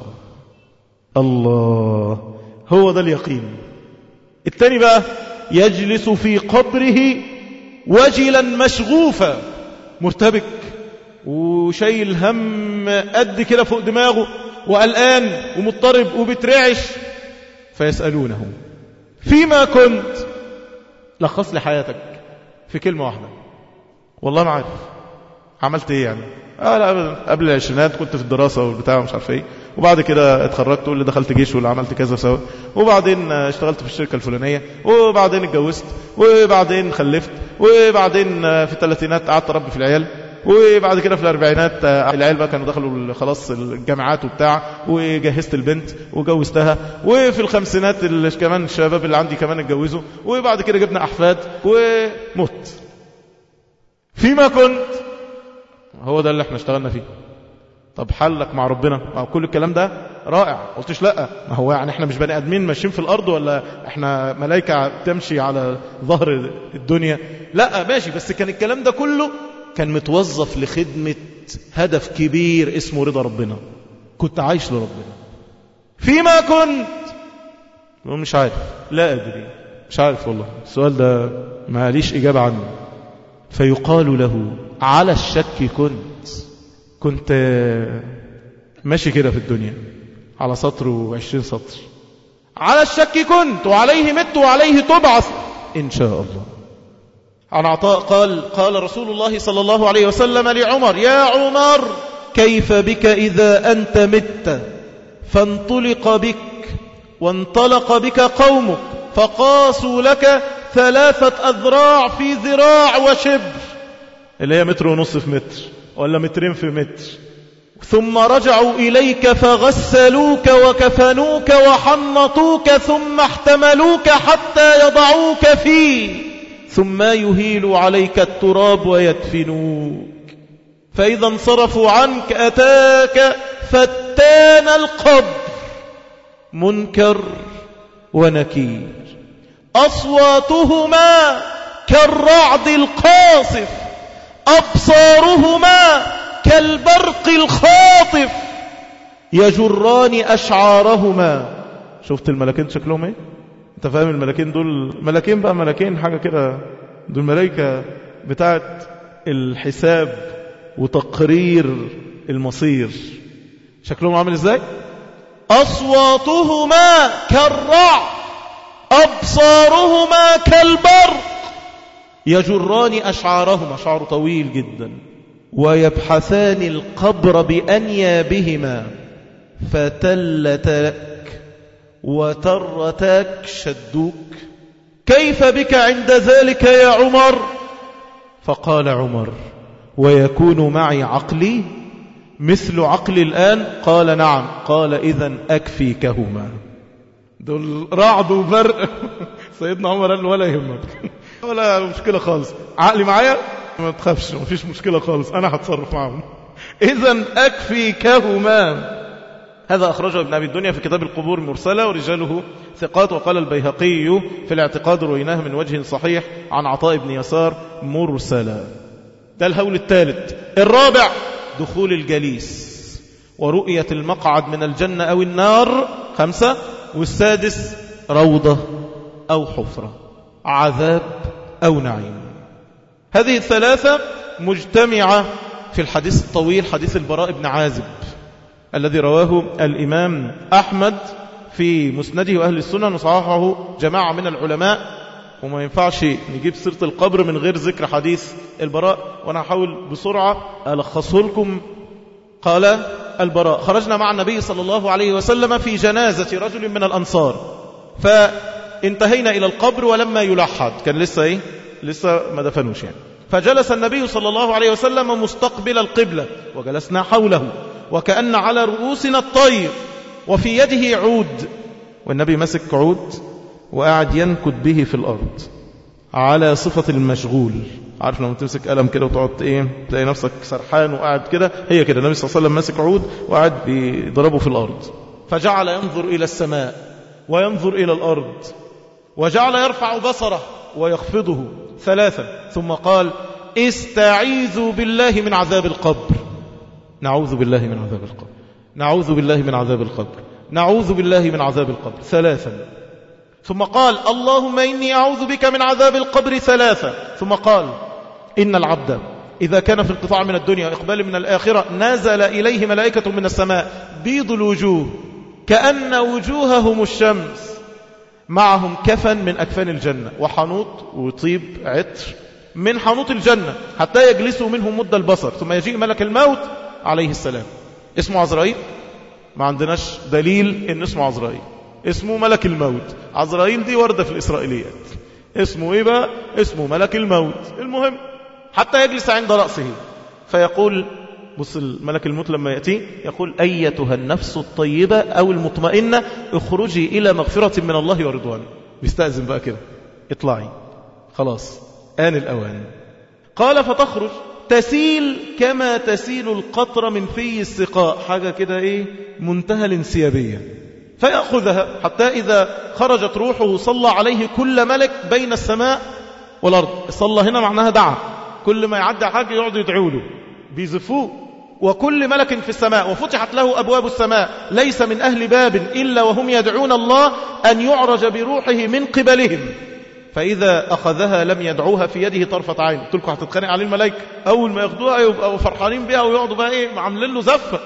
الله، هو ده اليقين. الثاني بقى: يجلس في قبره وجلا مشغوفا، مرتبك وشايل هم قد كده فوق دماغه، وقلقان ومضطرب وبترعش، فيسألونه فيما كنت؟ لخص لي حياتك في كلمة واحدة. والله ما عارف. عملت ايه يعني؟ آه لا قبل العشرينات كنت في الدراسة والبتاع ومش عارف ايه، وبعد كده اتخرجت واللي دخلت جيش واللي عملت كذا سوا، وبعدين اشتغلت في الشركة الفلانية، وبعدين اتجوزت، وبعدين خلفت، وبعدين في الثلاثينات قعدت اربي في العيال، وبعد كده في الاربعينات العيال بقى كانوا دخلوا خلاص الجامعات وبتاع، وجهزت البنت وجوزتها، وفي الخمسينات اللي كمان الشباب اللي عندي كمان اتجوزوا، وبعد كده جبنا احفاد ومت. فيما كنت؟ هو ده اللي احنا اشتغلنا فيه. طب حلك مع ربنا مع كل الكلام ده رائع. قلتش لا، ما هو يعني احنا مش بني ادمين ماشيين في الارض، ولا احنا ملائكة تمشي على ظهر الدنيا؟ لا ماشي، بس كان الكلام ده كله كان متوظف لخدمة هدف كبير اسمه رضا ربنا. كنت عايش لربنا. فيما كنت؟ مش عارف، لا أدري، مش عارف والله، السؤال ده ما ليش إجابة عنه. فيقال له على الشك كنت كنت ماشي كده في الدنيا على سطر وعشرين سطر. على الشك كنت وعليه مت وعليه تبعث إن شاء الله. عن عطاء قال قال رسول الله صلى الله عليه وسلم لعمر: يا عمر كيف بك إذا أنت مت فانطلق بك وانطلق بك قومك فقاسوا لك ثلاثة أذراع في ذراع وشبر، اللي هي متر ونص في متر ولا مترين في متر، ثم رجعوا إليك فغسلوك وكفنوك وحنطوك ثم احتملوك حتى يضعوك فيه، ثم يهيل عليك التراب ويدفنوك، فإذا انصرفوا عنك أتاك فتان القبر منكر ونكير، أصواتهما كالرعد القاصف، أبصارهما كالبرق الخاطف، يجران أشعارهما. شفت الملكين شكلهم ايه؟ انت فاهم الملكين دول ملكين بقى، ملكين حاجة كده، دول ملائكة بتاعت الحساب وتقرير المصير. شكلهم عامل ازاي؟ أصواتهما كالرعد، أبصارهما كالبرق، يجران أشعارهما، شعر طويل جدا، ويبحثان القبر بأنيابهما فتلتك وترتك شدوك. كيف بك عند ذلك يا عمر؟ فقال عمر: ويكون معي عقلي مثل عقلي الآن؟ قال: نعم. قال: إذن أكفيكهما. دول رعد وبرق. سيدنا عمر قال: ولا يهمك، ولا مشكلة خالص، عقلي معايا، ما تخافش، ما فيش مشكلة خالص، أنا هتصرف معهم. إذن أكفيكهما. هذا أخرجه ابن أبي الدنيا في كتاب القبور مرسلة ورجاله ثقات. وقال البيهقي في الاعتقاد: رويناه من وجه صحيح عن عطاء بن يسار مرسلا. ده الهول الثالث. الرابع: دخول الجليس ورؤية المقعد من الجنة أو النار. خمسة. والسادس: روضة أو حفرة، عذاب أو نعيم. هذه الثلاثة مجتمعة في الحديث الطويل، حديث البراء بن عازب الذي رواه الإمام أحمد في مسنده وأهل السنة، وصححه جماعة من العلماء. وما ينفعش نجيب سيرة القبر من غير ذكر حديث البراء، وأنا هحاول بسرعة ألخصه لكم. قال البراء: خرجنا مع النبي صلى الله عليه وسلم في جنازة رجل من الأنصار، فانتهينا إلى القبر ولما يلحد، كان لسه إيه؟ لسه ما دفنوش يعني. فجلس النبي صلى الله عليه وسلم مستقبل القبلة وجلسنا حوله وكأن على رؤوسنا الطير، وفي يده عود، والنبي مسك عود وقاعد ينكد به في الأرض على صفة المشغول. عارف لما تمسك قلم كده وتقعد ايه تلاقي نفسك سرحان وقاعد كده، هي كده النبي صلى الله عليه وسلم ماسك عود وقاعد بيضربه في الأرض. فجعل ينظر إلى السماء وينظر إلى الأرض، وجعل يرفع بصره ويخفضه ثلاثا، ثم قال: استعيذوا بالله من عذاب القبر. نعوذ بالله من عذاب القبر، نعوذ بالله من عذاب القبر، نعوذ بالله من عذاب القبر ثلاثا. ثم قال: اللهم إني أعوذ بك من عذاب القبر ثلاثا. ثم قال: إن العبد إذا كان في انقطاع من الدنيا وإقبال من الآخرة نزل إليه ملائكة من السماء بيض الوجوه كأن وجوههم الشمس، معهم كفن من أكفان الجنة وحنوط وطيب عطر من حنوط الجنة حتى يجلسوا منه مد البصر، ثم يجيء ملك الموت عليه السلام. اسمه عزرائيل؟ ما عندناش دليل إن اسمه عزرائيل، اسمه ملك الموت. عزرائيل دي وردة في الإسرائيليات. اسمه إيه بقى؟ اسمه ملك الموت. المهم حتى يجلس عند رأسه فيقول، بص الملك الموت لما يأتي يقول: أيتها النفس الطيبة أو المطمئنة اخرجي إلى مغفرة من الله ورضوانه. بيستأذن بقى كده، اطلعي خلاص آن الأوان. قال: فتخرج تسيل كما تسيل القطرة من في السقاء، حاجة كده إيه منتهى الانسيابية. فيأخذها حتى إذا خرجت روحه صلى عليه كل ملك بين السماء والأرض. صلى هنا معناها دعا، كل ما يعدي حاجة يقعد يدعو له بيزفوه. وكل ملك في السماء وفتحت له أبواب السماء ليس من أهل باب إلا وهم يدعون الله أن يعرج بروحه من قبلهم، فإذا أخذها لم يدعوها في يده طرفة عين. قلت لكم هتتخانق عليه الملائكة، أول ما ياخدوها يبقوا فرحانين بها ويقعدوا بقى إيه عاملين له زفة،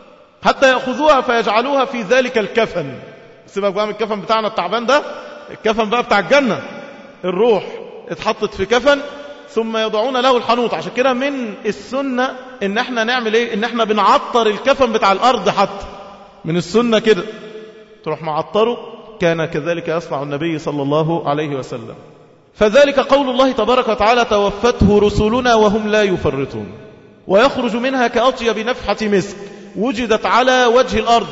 حتى يأخذوها فيجعلوها في ذلك الكفن. سيبك بقى من الكفن بتاعنا التعبان ده، الكفن بقى بتاع الجنة. الروح اتحطت في كفن ثم يضعون له الحنوط. عشان كده من السنة ان احنا نعمل ايه، ان احنا بنعطر الكفن بتاع الارض، حتى من السنة كده تروح معطره. كان كذلك يصنع النبي صلى الله عليه وسلم. فذلك قول الله تبارك وتعالى: توفته رسلنا وهم لا يفرطون، ويخرج منها كأطيب نفحة مسك وجدت على وجه الأرض.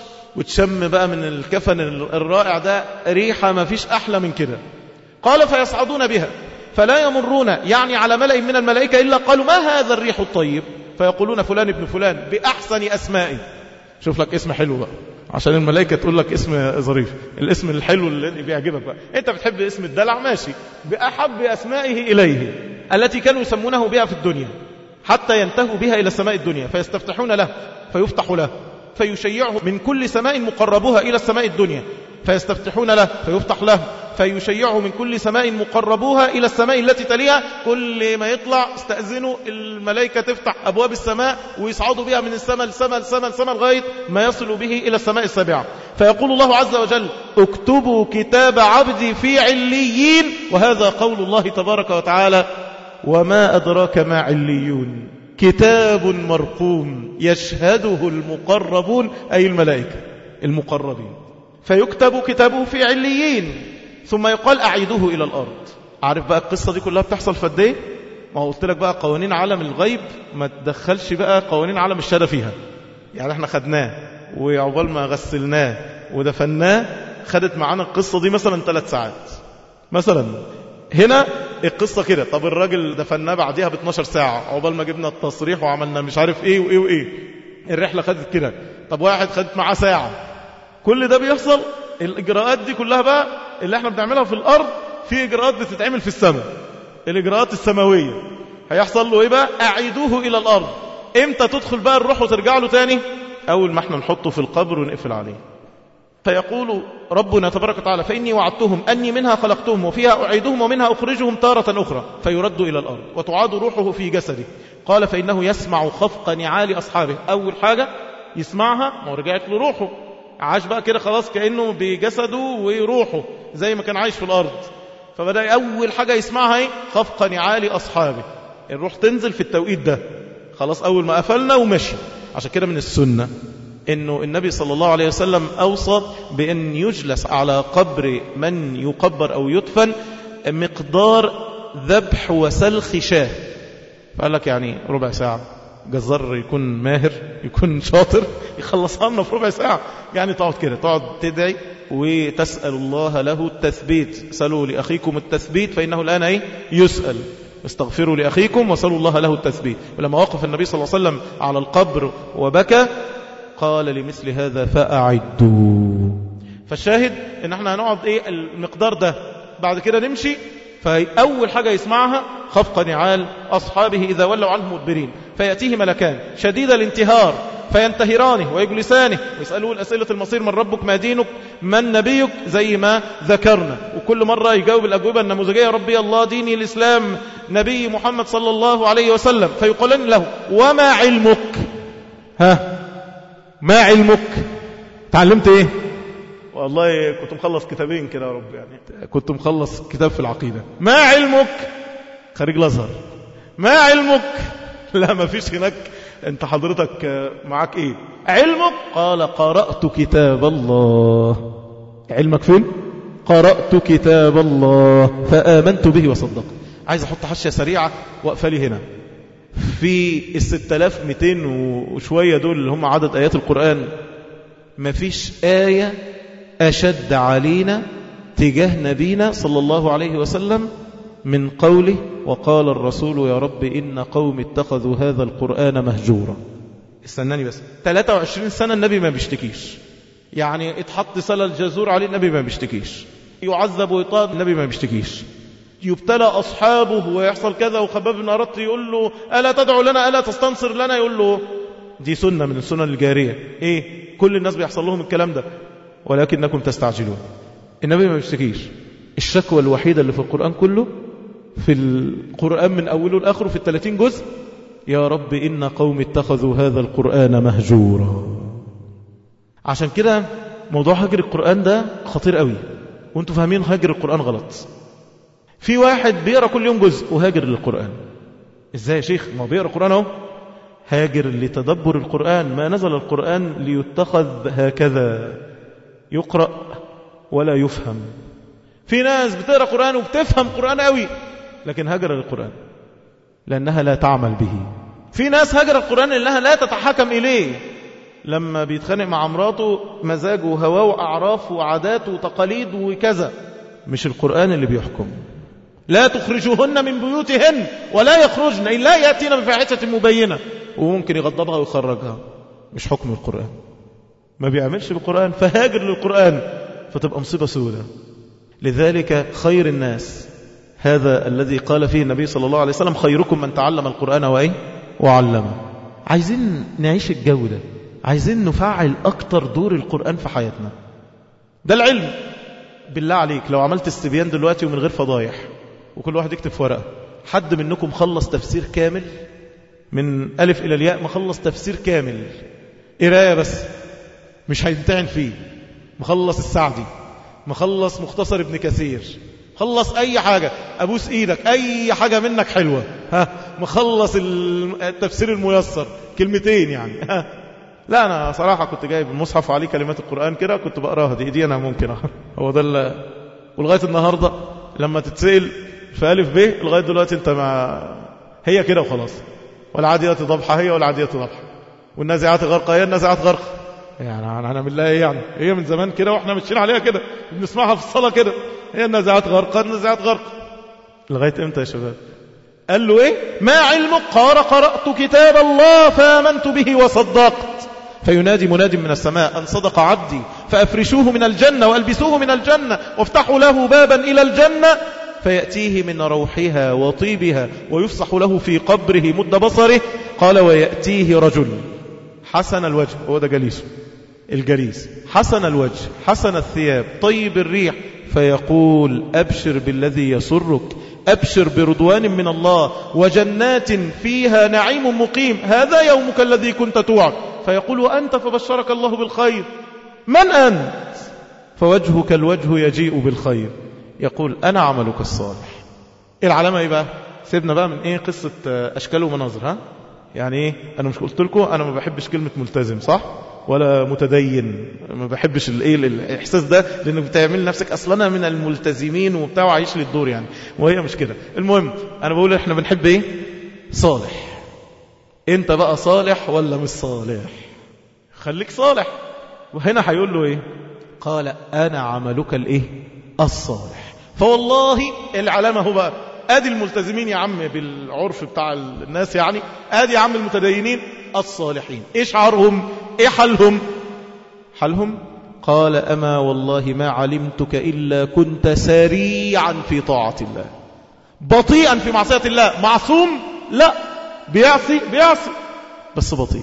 وتشم بقى من الكفن الرائع ده ريحة ما فيش أحلى من كده. قال: فيصعدون بها فلا يمرون يعني على ملأ من الملائكة إلا قالوا: ما هذا الريح الطيب؟ فيقولون: فلان ابن فلان بأحسن أسمائه. شوف لك اسم حلو بقى عشان الملائكة تقول لك اسم ظريف، الاسم الحلو اللي بيعجبك بقى. انت بتحب اسم الدلع، ماشي، بأحب أسمائه إليه التي كانوا يسمونه بها في الدنيا، حتى ينتهوا بها إلى السماء الدنيا فيستفتحون له فيفتح له، فيشيعه من كل سماء مقربوها إلى السماء الدنيا فيستفتحون له فيفتح له، فيشيعه من كل سماء مقربوها إلى السماء التي تليها. كل ما يطلع استأذنوا الملائكة تفتح أبواب السماء ويصعدوا بها من السماء السماء السماء السماء لغاية ما يصل به إلى السماء السابعة. فيقول الله عز وجل: اكتبوا كتاب عبدي في عليين. وهذا قول الله تبارك وتعالى: وما أدراك ما عليون كتاب مرقوم يشهده المقربون، أي الملائكة المقربين. فيكتب كتابه في عليين ثم يقال: أعيدوه إلى الأرض. عارف بقى القصة دي كلها بتحصل في قد ايه؟ ما هو قلت لك بقى قوانين عالم الغيب ما تدخلش بقى قوانين عالم الشهادة فيها. يعني احنا خدناه وعقبال ما غسلناه ودفناه خدت معانا القصة دي مثلا ثلاث ساعات مثلا. هنا القصة كده، طب الراجل دفناه بعديها ب اتناشر ساعة عقبال ما جبنا التصريح وعملنا مش عارف ايه وايه وايه. الرحلة خدت كده، طب واحد خدت معاه ساعة. كل ده بيحصل. الإجراءات دي كلها بقى اللي احنا بنعملها في الأرض، في إجراءات بتتعمل في السماء، الإجراءات السماوية. هيحصل له ايه بقى؟ أعيدوه إلى الأرض. امتى تدخل بقى الروح وترجع له تاني؟ أول ما احنا نحطه في القبر ونقفل عليه. فيقول ربنا تبارك وتعالى: فإني وعدتهم أني منها خلقتهم وفيها أعيدهم ومنها أخرجهم تارة أخرى. فيرد إلى الأرض وتعاد روحه في جسده. قال: فإنه يسمع خفق نعال أصحابه. أول حاجة يسمعها ما رجعت له روحه، عاش بقى كده خلاص كأنه بجسده وروحه زي ما كان عايش في الأرض. فبدأ أول حاجة يسمعها ايه؟ خفق نعال أصحابه. الروح تنزل في التوقيت ده خلاص، أول ما قفلنا ومشي. عشان كده من السنة إنه النبي صلى الله عليه وسلم أوصى بأن يجلس على قبر من يقبر أو يدفن مقدار ذبح وسلخ شاه. فقال لك يعني ربع ساعة، جزار يكون ماهر يكون شاطر يخلصها لنا في ربع ساعة. يعني تقعد كده، تقعد تدعي وتسأل الله له التثبيت. سألوا لأخيكم التثبيت فإنه الآن ايه يسأل. استغفروا لأخيكم وسألوا الله له التثبيت. ولما وقف النبي صلى الله عليه وسلم على القبر وبكى قال: لمثل هذا فأعدوا. فالشاهد ان احنا هنقعد ايه المقدار ده، بعد كده نمشي. فأول حاجة يسمعها خفق نعال أصحابه إذا ولوا عنه مدبرين. فيأتيه ملكان شديد الانتهار فينتهرانه ويجلسانه ويسألوه الأسئلة المصير: من ربك، ما دينك، من نبيك، زي ما ذكرنا. وكل مرة يجاوب الأجوبة النموذجية: ربي الله، ديني الإسلام، نبي محمد صلى الله عليه وسلم، فيقولن له وما علمك؟ ها ما علمك؟ تعلمت ايه؟ والله كنت مخلص كتابين كده يا رب، يعني كنت مخلص كتاب في العقيدة. ما علمك؟ خريج الازهر. ما علمك؟ لا ما فيش هناك. انت حضرتك معاك ايه؟ علمك؟ قال قرأت كتاب الله. علمك فين؟ قرأت كتاب الله فآمنت به وصدقت. عايز احط حشية سريعة وقفة لي هنا في الستة آلاف ومئتين وشوية دول اللي هم عدد آيات القرآن. ما فيش آية أشد علينا تجاه نبينا صلى الله عليه وسلم من قوله وقال الرسول يا رب إن قوم اتخذوا هذا القرآن مهجورا. استناني بس، ثلاثة وعشرين سنة النبي ما بيشتكيش، يعني اتحط سلة الجزور عليه النبي ما بيشتكيش، يعذب ويطاد النبي ما بيشتكيش، يبتلى أصحابه ويحصل كذا، وخباب بن أرط يقول له ألا تدعو لنا ألا تستنصر لنا، يقول له دي سنة من السنن الجارية. إيه كل الناس بيحصل لهم الكلام ده ولكنكم تستعجلون. النبي ما بيشتكيش. الشكوى الوحيدة اللي في القرآن كله، في القرآن من أوله لآخره في الثلاثين جزء، يا رب إن قوم اتخذوا هذا القرآن مهجورا. عشان كده موضوع هجر القرآن ده خطير قوي، وانتوا فاهمين هجر القرآن غلط. في واحد بيقرأ كل يوم جزء وهاجر للقرآن. ازاي يا شيخ؟ ما بيقرأ القرآن اهو. هاجر لتدبر القرآن. ما نزل القرآن ليتخذ هكذا يقرأ ولا يفهم. في ناس بتقرأ قرآن وبتفهم قرآن قوي لكن هاجر للقرآن لأنها لا تعمل به. في ناس هاجر القرآن لأنها لا تتحكم إليه. لما بيتخانق مع مراته مزاجه وهواه وأعراف وعادات وتقاليد وكذا، مش القرآن اللي بيحكم. لا تخرجوهن من بيوتهن ولا يخرجن إلا يأتين بفاحشة مبينة، وممكن يغضبها ويخرجها. مش حكم القرآن، ما بيعملش بالقرآن، فهاجر للقرآن فتبقى مصيبة سودة. لذلك خير الناس هذا الذي قال فيه النبي صلى الله عليه وسلم خيركم من تعلم القرآن وإيه وعلمه. عايزين نعيش الجو ده، عايزين نفعل أكتر دور القرآن في حياتنا. ده العلم. بالله عليك لو عملت استبيان دلوقتي ومن غير فضايح وكل واحد يكتب في ورقة، حد منكم خلص تفسير كامل من ألف إلى الياء؟ مخلص تفسير كامل قراية بس مش هيمتعن فيه، مخلص السعدي، مخلص مختصر ابن كثير، خلص أي حاجة، أبوس إيدك أي حاجة منك حلوة، ها مخلص التفسير الميسر كلمتين يعني، ها. لا أنا صراحة كنت جايب المصحف عليه كلمات القرآن كده كنت بقراها، دي دي أنا ممكن هو ده اللي... ولغاية النهاردة لما تتسأل في ألف ب لغاية دلوقتي أنت مع هي كده وخلاص. والعاديات ضبحة هي والعاديات ضبحة، والنازعات غرقة هي النازعات غرقة. يعني هنعمل لها ايه يعني؟ هي من زمان كده واحنا ماشيين عليها كده، بنسمعها في الصلاة كده، هي النازعات غرقة النازعات غرقة. لغاية امتى يا شباب؟ قال له ايه؟ ما علمك؟ قال قرأت كتاب الله فآمنت به وصدقت. فينادي مناد من السماء أن صدق عبدي فأفرشوه من الجنة وألبسوه من الجنة وافتحوا له بابا إلى الجنة فيأتيه من روحها وطيبها ويفسح له في قبره مد بصره. قال ويأتيه رجل حسن الوجه، هو ده جليسه الجليس، حسن الوجه حسن الثياب طيب الريح، فيقول أبشر بالذي يسرك، أبشر برضوان من الله وجنات فيها نعيم مقيم، هذا يومك الذي كنت توعد. فيقول وأنت؟ فبشرك الله بالخير. من أنت؟ فوجهك الوجه يجيء بالخير. يقول أنا عملك الصالح. إيه العلامة إيه بقى؟ سيبنا بقى من إيه قصة أشكال ومناظر، ها يعني إيه؟ أنا مش قلت لكم أنا ما بحبش كلمة ملتزم صح؟ ولا متدين، ما بحبش الايه الاحساس ده، لانك بتعمل نفسك اصلا من الملتزمين وبتاع وعايش للدور يعني، وهي مش كده. المهم انا بقول احنا بنحب ايه؟ صالح. انت بقى صالح ولا مش صالح؟ خليك صالح. وهنا هيقول له ايه؟ قال انا عملك الايه؟ الصالح. فوالله العلامه هو بقى ادي الملتزمين يا عم بالعرف بتاع الناس، يعني ادي يا عم المتدينين الصالحين. ايش شعارهم؟ ايه حالهم؟ حالهم قال اما والله ما علمتك الا كنت سريعا في طاعة الله بطيئا في معصية الله. معصوم؟ لا، بيعصي بيعصي بس بطيء.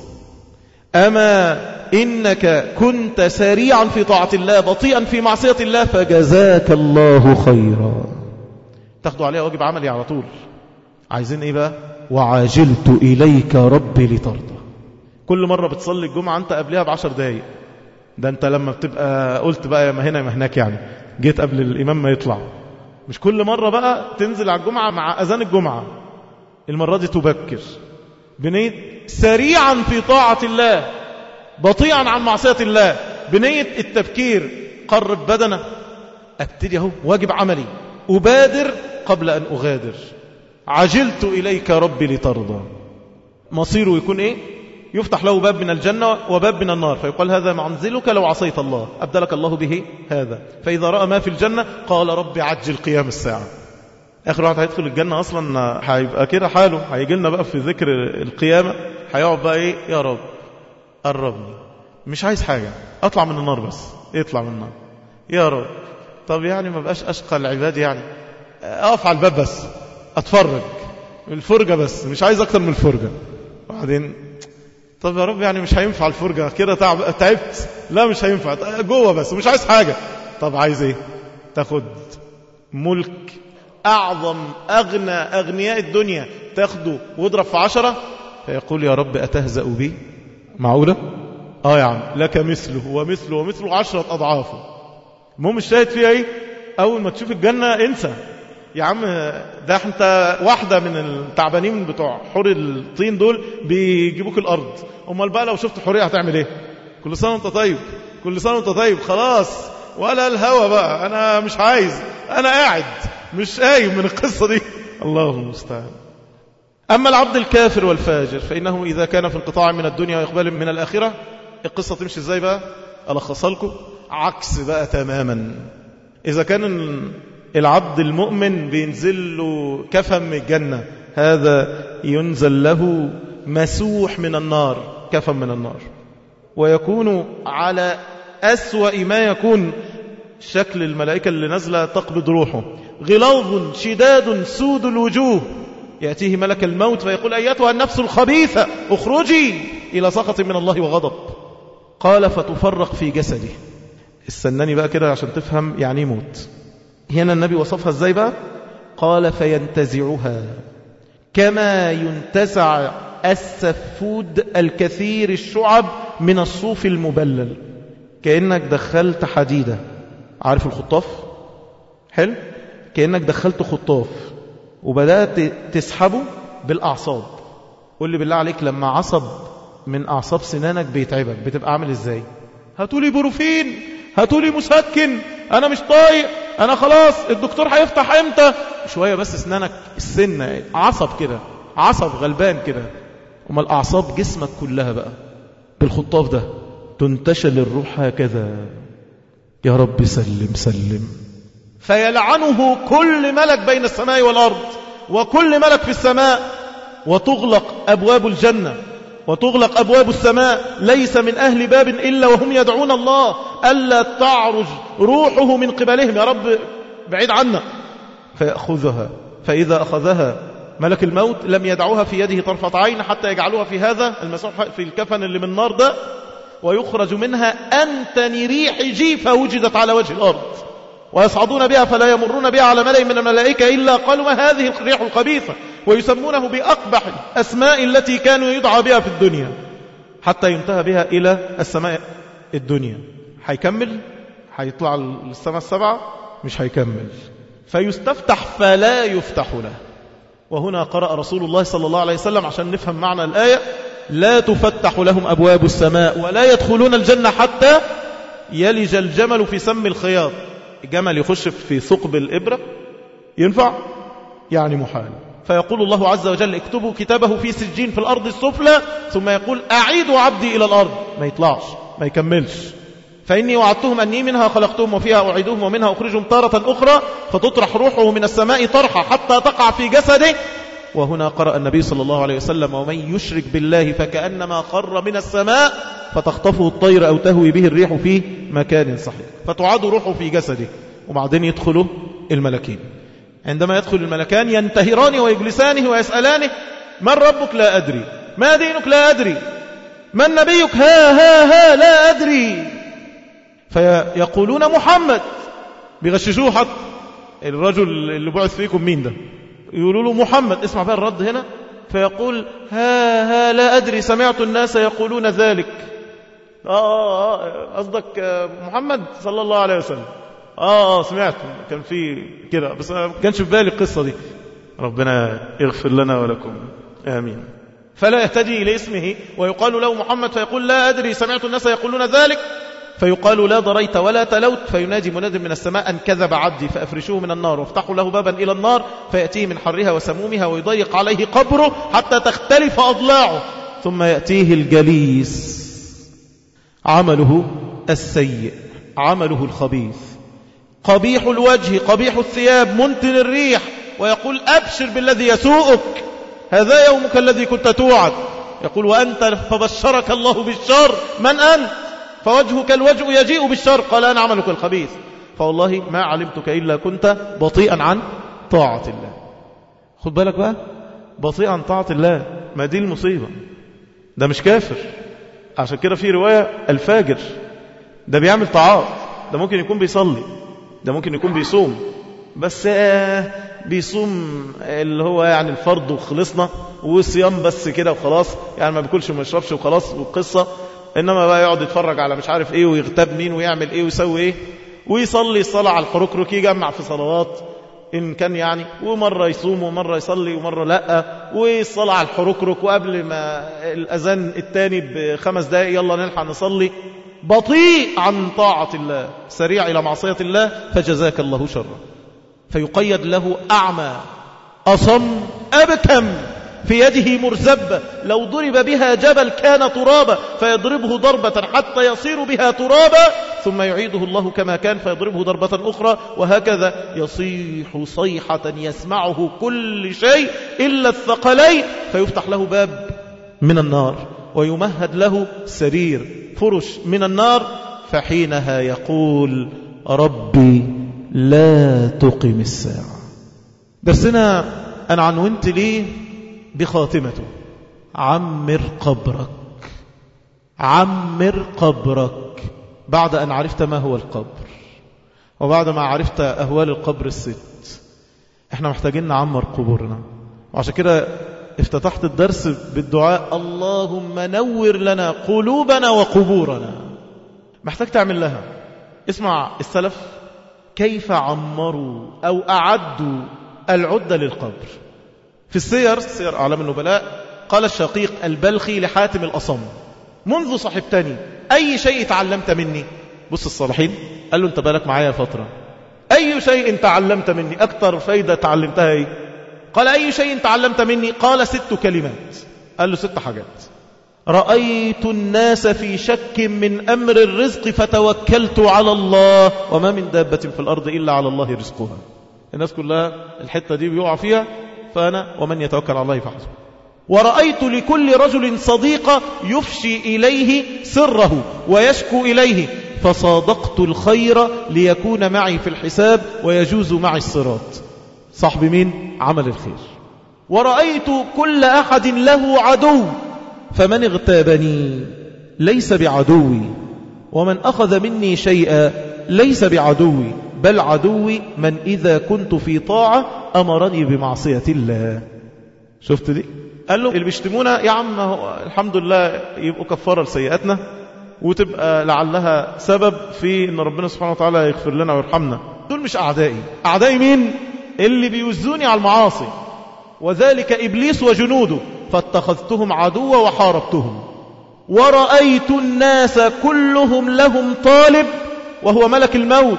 اما انك كنت سريعا في طاعة الله بطيئا في معصية الله فجزاك الله خيرا. تاخدوا عليها واجب عملي على طول. عايزين ايه بقى؟ وعاجلت إليك ربي لترضى. كل مرة بتصلي الجمعة أنت قبلها بعشر دقايق، ده أنت لما بتبقى قلت بقى يا ما هنا يا ما هناك، يعني جيت قبل الإمام ما يطلع. مش كل مرة بقى تنزل على الجمعة مع أذان الجمعة، المرة دي تبكر بنية سريعا في طاعة الله، بطيئا عن معصية الله، بنية التبكير. قرب بدنه، ابتدي اهو واجب عملي، أبادر قبل أن أغادر. عجلت إليك ربي لترضى. مصيره يكون إيه؟ يفتح له باب من الجنة وباب من النار، فيقال هذا منزلك لو عصيت الله، أبدلك الله به هذا. فإذا رأى ما في الجنة قال ربي عجل قيام الساعة. آخر واحد هيدخل الجنة أصلا هيبقى كده حاله، هيجي لنا بقى في ذكر القيامة، هيقعد بقى إيه؟ يا رب قربني، مش عايز حاجة، أطلع من النار بس، يطلع من النار يا رب. طب يعني ما بقاش أشقى العباد، يعني أقف على الباب بس أتفرج الفرجة بس، مش عايز أكتر من الفرجة. وبعدين طب يا رب يعني مش هينفع الفرجة كده، تعب تعبت، لا مش هينفع، جوه بس مش عايز حاجة. طب عايز ايه؟ تاخد ملك أعظم أغنى أغنياء الدنيا تاخده واضرب في عشرة، فيقول يا رب أتهزأ بي؟ معقولة؟ آه يا عم لك مثله ومثله ومثله عشرة أضعافه. المهم الشاهد فيها ايه؟ أول ما تشوف الجنة انسى يا عم، ده انت واحدة من التعبانين بتوع حور الطين دول بيجيبوك الأرض. امال بقى لو شفت حورية هتعمل ايه؟ كل سنة وانت طيب، كل سنة وانت طيب، خلاص ولا الهوى بقى، انا مش عايز، انا قاعد مش قايم من القصة دي. الله المستعان. أما العبد الكافر والفاجر فإنه إذا كان في انقطاع من الدنيا وإقبال من الآخرة، القصة تمشي ازاي بقى؟ ألخصها لكم عكس بقى تماما. إذا كان العبد المؤمن بينزل له كفن من الجنة، هذا ينزل له مسوح من النار، كفن من النار، ويكون على أسوأ ما يكون شكل الملائكة اللي نزل تقبض روحه، غلاظ شداد سود الوجوه، يأتيه ملك الموت فيقول أيتها النفس الخبيثة اخرجي إلى سخط من الله وغضب. قال فتفرق في جسده. استناني بقى كده عشان تفهم يعني موت. هنا النبي وصفها ازاي بقى؟ قال فينتزعها كما ينتزع السفود الكثير الشعب من الصوف المبلل. كأنك دخلت حديدة، عارف الخطاف؟ حلو؟ كأنك دخلت خطاف وبدأت تسحبه بالأعصاب. قول لي بالله عليك لما عصب من أعصاب سنانك بيتعبك بتبقى عامل ازاي؟ هاتولي بروفين، هاتولي مسكن، أنا مش طايق، أنا خلاص الدكتور هيفتح امتى؟ شوية بس اسنانك السنة عصب كده، عصب غلبان كده. وما الأعصاب جسمك كلها بقى بالخطاف ده تنتشل الروح هكذا. يا رب سلم سلم. فيلعنه كل ملك بين السماء والأرض وكل ملك في السماء، وتغلق أبواب الجنة وتغلق أبواب السماء، ليس من أهل باب إلا وهم يدعون الله ألا تعرج روحه من قبلهم، يا رب بعيد عنا. فيأخذها، فإذا أخذها ملك الموت لم يدعوها في يده طرفة عين حتى يجعلوها في هذا المسوح في الكفن اللي من النار ده، ويخرج منها أنتن ريح جيفة وجدت على وجه الأرض، ويصعدون بها فلا يمرون بها على ملأ من الملائكة إلا قالوا ما هذه الريح الخبيثة، ويسمونه بأقبح الأسماء التي كانوا يدعى بها في الدنيا، حتى ينتهى بها إلى السماء الدنيا. هيكمل؟ هيطلع للسماء السبعة؟ مش هيكمل. فيستفتح فلا يفتح له. وهنا قرأ رسول الله صلى الله عليه وسلم عشان نفهم معنى الآية: لا تفتح لهم أبواب السماء ولا يدخلون الجنة حتى يلج الجمل في سم الخياط. الجمل يخش في ثقب الإبرة ينفع؟ يعني محال. فيقول الله عز وجل: اكتبوا كتابه في سجين في الأرض السفلى، ثم يقول: أعيدوا عبدي إلى الأرض. ما يطلعش، ما يكملش. فإني وعدتهم أني منها خلقتهم وفيها أعيدهم ومنها أخرجهم تارة أخرى، فتطرح روحه من السماء طرحا حتى تقع في جسده. وهنا قرأ النبي صلى الله عليه وسلم: ومن يشرك بالله فكأنما خر من السماء فتخطفه الطير أو تهوي به الريح في مكان صحيح. فتعاد روحه في جسده، وبعدين يدخله الملكين. عندما يدخل الملكان ينتهران ويجلسانه ويسألانه: من ربك؟ لا أدري. ما دينك؟ لا أدري. من نبيك؟ ها ها ها لا أدري. فيقولون: محمد. بيغششوه حتى: الرجل اللي بعث فيكم مين ده؟ يقولوا له محمد، اسمع بقى الرد هنا، فيقول ها ها لا أدري سمعت الناس يقولون ذلك. آه قصدك محمد صلى الله عليه وسلم. آه سمعت كان في كده، بس ما كانش في بالي القصة دي. ربنا يغفر لنا ولكم آمين. فلا يهتدي إلى اسمه ويقال له محمد فيقول لا أدري سمعت الناس يقولون ذلك، فيقال لا ضريت ولا تلوت، فينادي مناد من السماء أن كذب عبدي فأفرشوه من النار وافتحوا له بابا إلى النار فيأتيه من حرها وسمومها ويضيق عليه قبره حتى تختلف أضلاعه، ثم يأتيه الجليس عمله السيء، عمله الخبيث، قبيح الوجه قبيح الثياب منتن الريح، ويقول أبشر بالذي يسوءك، هذا يومك الذي كنت توعد. يقول وأنت فبشرك الله بالشر، من أنت؟ فوجهك الوجه يجيء بالشر. قال أنا عملك الخبيث، فوالله ما علمتك إلا كنت بطيئا عن طاعة الله. خد بالك بقى، بطيئا عن طاعة الله، ما دي المصيبة. ده مش كافر، عشان كده في رواية الفاجر ده بيعمل طاعات، ده ممكن يكون بيصلي، ده ممكن يكون بيصوم، بس بيصوم اللي هو يعني الفرض وخلصنا، وصيام بس كده وخلاص، يعني ما بيكلش وما يشربش وخلاص والقصة. إنما بقى يقعد يتفرج على مش عارف إيه ويغتاب مين ويعمل إيه ويسوي إيه، ويصلي الصلاة على الحركرك، يجمع في صلوات إن كان يعني، ومرة يصوم ومرة يصلي ومرة لأ، والصلاة على الحركرك، وقبل ما الأذان الثاني بخمس دقائق يلا نلحق نصلي. بطيء عن طاعة الله، سريع إلى معصية الله، فجزاك الله شرا. فيقيد له أعمى أصم أبكم في يده مرزبة، لو ضرب بها جبل كان ترابا، فيضربه ضربة حتى يصير بها ترابا، ثم يعيده الله كما كان فيضربه ضربة أخرى، وهكذا يصيح صيحة يسمعه كل شيء إلا الثقلين، فيفتح له باب من النار ويمهد له سرير فرش من النار، فحينها يقول ربي لا تقم الساعة. درسنا أنا عنونت ليه بخاتمته، عمر قبرك، عمر قبرك، بعد أن عرفت ما هو القبر وبعد ما عرفت أهوال القبر الست. احنا محتاجين نعمر قبورنا، وعشان كده افتتحت الدرس بالدعاء اللهم نور لنا قلوبنا وقبورنا. محتاج تعمل لها. اسمع السلف كيف عمروا أو أعدوا العدة للقبر. في السير، سير أعلام النبلاء، قال الشقيق البلخي لحاتم الأصم منذ صحبتني أي شيء تعلمت مني؟ بص الصالحين، قال له انت بالك معايا فترة، أي شيء تعلمت مني؟ أكتر فايدة تعلمتها ايه؟ قال أي شيء تعلمت مني؟ قال ست كلمات. قال له ست حاجات. رأيت الناس في شك من أمر الرزق فتوكلت على الله، وما من دابة في الأرض إلا على الله رزقها. الناس كلها الحتة دي بيقع فيها، فأنا ومن يتوكل على الله فحسبه. ورأيت لكل رجل صديقة يفشي إليه سره ويشكو إليه، فصادقت الخير ليكون معي في الحساب ويجوز معي الصراط. صاحب مين؟ عمل الخير. ورأيت كل أحد له عدو، فمن اغتابني ليس بعدوي، ومن أخذ مني شيئا ليس بعدوي، بل عدوي من إذا كنت في طاعة أمرني بمعصية الله. شفت دي؟ قال له اللي بيشتمونا يا عم الحمد لله يبقوا كفارة لسيئاتنا، وتبقى لعلها سبب في ان ربنا سبحانه وتعالى يغفر لنا ويرحمنا. دول مش أعدائي. أعدائي مين؟ اللي بيوزوني على المعاصي، وذلك إبليس وجنوده، فاتخذتهم عدوا وحاربتهم. ورأيت الناس كلهم لهم طالب وهو ملك الموت،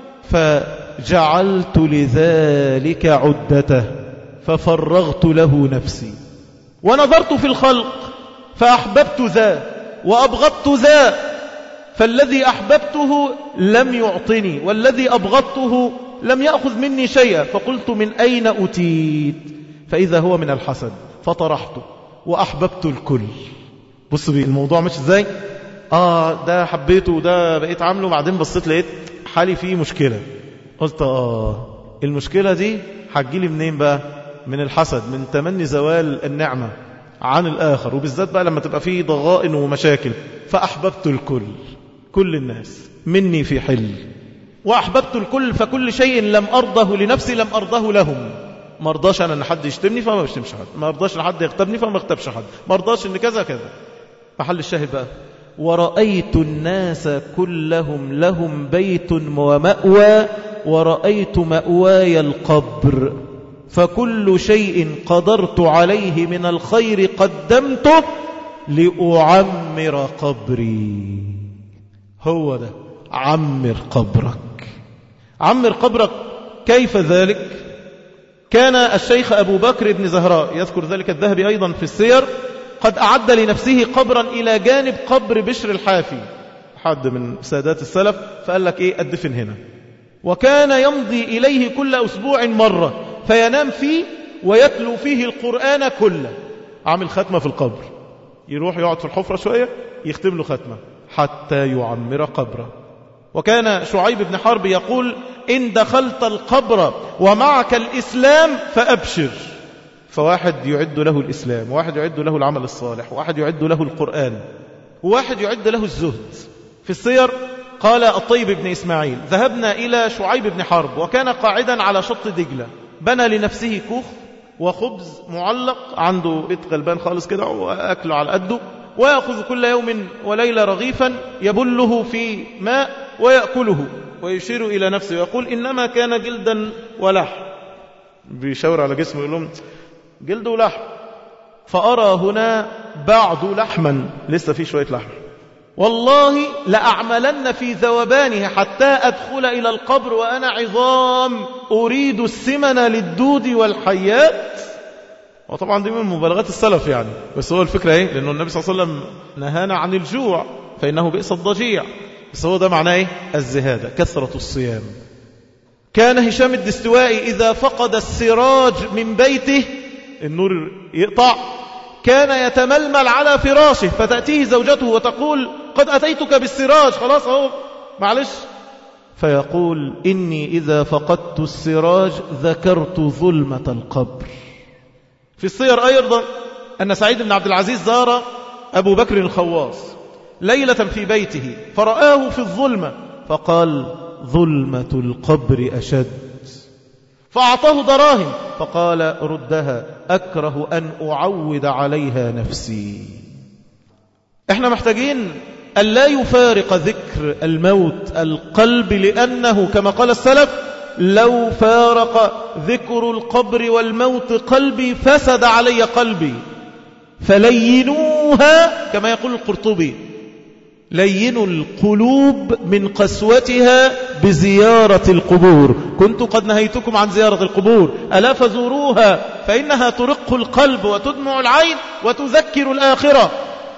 فجعلت لذلك عدته ففرغت له نفسي. ونظرت في الخلق فأحببت ذا وأبغضت ذا، فالذي أحببته لم يعطني والذي أبغضته لم يأخذ مني شيئا، فقلت من أين أتيت؟ فإذا هو من الحسد، فطرحته وأحببت الكل. بص بي الموضوع مش ازاي؟ آه ده حبيته وده بقيت عامله، بعدين بصيت لقيت حالي فيه مشكلة، قلت آه المشكلة دي هتجيلي منين بقى؟ من الحسد، من تمني زوال النعمة عن الآخر، وبالذات بقى لما تبقى فيه ضغائن ومشاكل. فأحببت الكل، كل الناس مني في حل. وأحببت الكل، فكل شيء لم أرضه لنفسي لم أرضه لهم. ما رضاش أنا أن حد يشتمني فما بشتمش حد، ما رضاش أن حد يغتبني فما اغتبش حد، ما رضاش أن كذا كذا. محل الشاهد بقى: ورأيت الناس كلهم لهم بيت ومأوى ورأيت مأواي القبر، فكل شيء قدرت عليه من الخير قدمته لأعمر قبري. هو ده عمر قبرك. عمر قبرك كيف ذلك؟ كان الشيخ أبو بكر بن زهراء، يذكر ذلك الذهبي أيضا في السير، قد أعد لنفسه قبرا إلى جانب قبر بشر الحافي، حد من سادات السلف، فقال لك إيه أدفن هنا. وكان يمضي إليه كل أسبوع مرة فينام فيه ويتلو فيه القرآن كله، عامل ختمة في القبر، يروح يقعد في الحفرة شوية يختم له ختمة حتى يعمر قبره. وكان شعيب بن حرب يقول: إن دخلت القبر ومعك الإسلام فأبشر. فواحد يعد له الإسلام، واحد يعد له العمل الصالح، واحد يعد له القرآن، وواحد يعد له الزهد. في السير قال الطيب بن إسماعيل: ذهبنا إلى شعيب بن حرب وكان قاعدا على شط دجلة، بنى لنفسه كوخ وخبز معلق، عنده بيت غلبان خالص كده وأكله على قده، ويأخذ كل يوم وليلة رغيفا يبله في ماء ويأكله، ويشير إلى نفسه ويقول: إنما كان جلدا ولحم، بيشاور على جسمه يقول لهم جلد ولحم. فأرى هنا بعد لحما، لسه في شوية لحم، والله لأعملن في ذوبانه حتى أدخل إلى القبر وأنا عظام أريد السمن للدود والحيات. وطبعا دي من مبالغات السلف يعني، بس هو الفكرة ايه؟ لأنه النبي صلى الله عليه وسلم نهانا عن الجوع فإنه بئس الضجيع، بس هو ده معناه ايه؟ الزهادة، كثرة الصيام. كان هشام الدستوائي إذا فقد السراج من بيته، النور يقطع، كان يتململ على فراشه، فتأتيه زوجته وتقول: قد أتيتك بالسراج، خلاص اهو معلش. فيقول: إني إذا فقدت السراج ذكرت ظلمة القبر. في السير أيضا أن سعيد بن عبد العزيز زار أبو بكر الخواص ليلة في بيته فرآه في الظلمة فقال: ظلمة القبر أشد. فأعطاه دراهم فقال: ردها، أكره أن أعود عليها نفسي. احنا محتاجين أن لا يفارق ذكر الموت القلب، لأنه كما قال السلف: لو فارق ذكر القبر والموت قلبي فسد علي قلبي. فلينوها كما يقول القرطبي: لينوا القلوب من قسوتها بزيارة القبور. كنت قد نهيتكم عن زيارة القبور، ألا فزوروها فإنها ترق القلب وتدمع العين وتذكر الآخرة.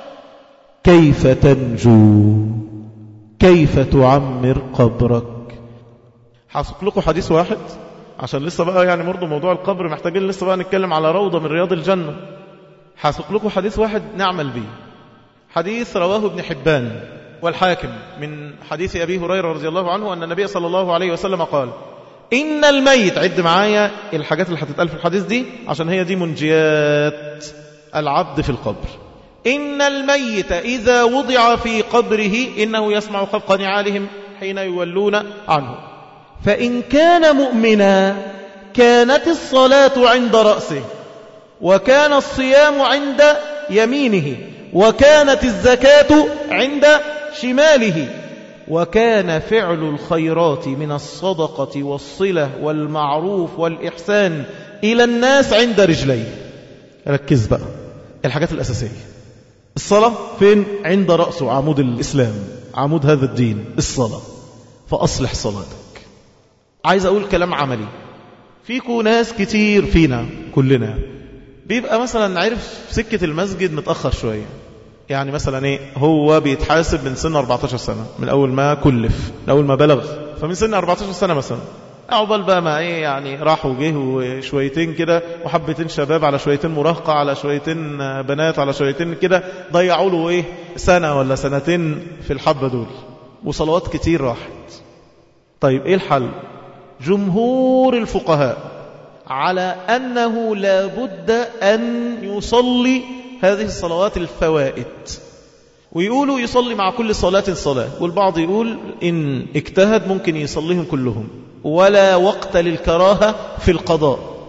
كيف تنجو؟ كيف تعمر قبرك؟ حاسق لكم حديث واحد عشان لسه بقى يعني برضه موضوع القبر محتاجين لسه بقى نتكلم على روضة من رياض الجنة. حاسق لكم حديث واحد نعمل به، حديث رواه ابن حبان والحاكم من حديث أبي هريرة رضي الله عنه أن النبي صلى الله عليه وسلم قال: إن الميت، عد معايا الحاجات اللي هتتقال في الحديث دي عشان هي دي منجيات العبد في القبر. إن الميت إذا وضع في قبره إنه يسمع خفق نعالهم حين يولون عنه، فإن كان مؤمنا كانت الصلاة عند رأسه، وكان الصيام عند يمينه، وكانت الزكاة عند شماله، وكان فعل الخيرات من الصدقة والصلة والمعروف والإحسان إلى الناس عند رجليه. ركز بقى الحاجات الأساسية. الصلاة فين؟ عند رأسه، عمود الإسلام، عمود هذا الدين الصلاة، فأصلح صلاتك. عايز أقول كلام عملي. فيكو ناس كتير فينا كلنا بيبقى مثلا عارف سكة المسجد متأخر شوية، يعني مثلا ايه، هو بيتحاسب من سن أربعتاشر سنة، من أول ما كلف، من أول ما بلغ، فمن سن أربعتاشر سنة مثلا أعقبال بقى ما ايه يعني راح وجه وشويتين كده وحبتين شباب على شويتين مراهقة على شويتين بنات على شويتين كده، ضيعوا له ايه سنة ولا سنتين في الحبة دول، وصلوات كتير راحت. طيب ايه الحل؟ جمهور الفقهاء على أنه لا بد أن يصلي هذه الصلوات الفوائد، ويقولوا يصلي مع كل صلاة صلاة، والبعض يقول إن اجتهد ممكن يصليهم كلهم، ولا وقت للكراهة في القضاء.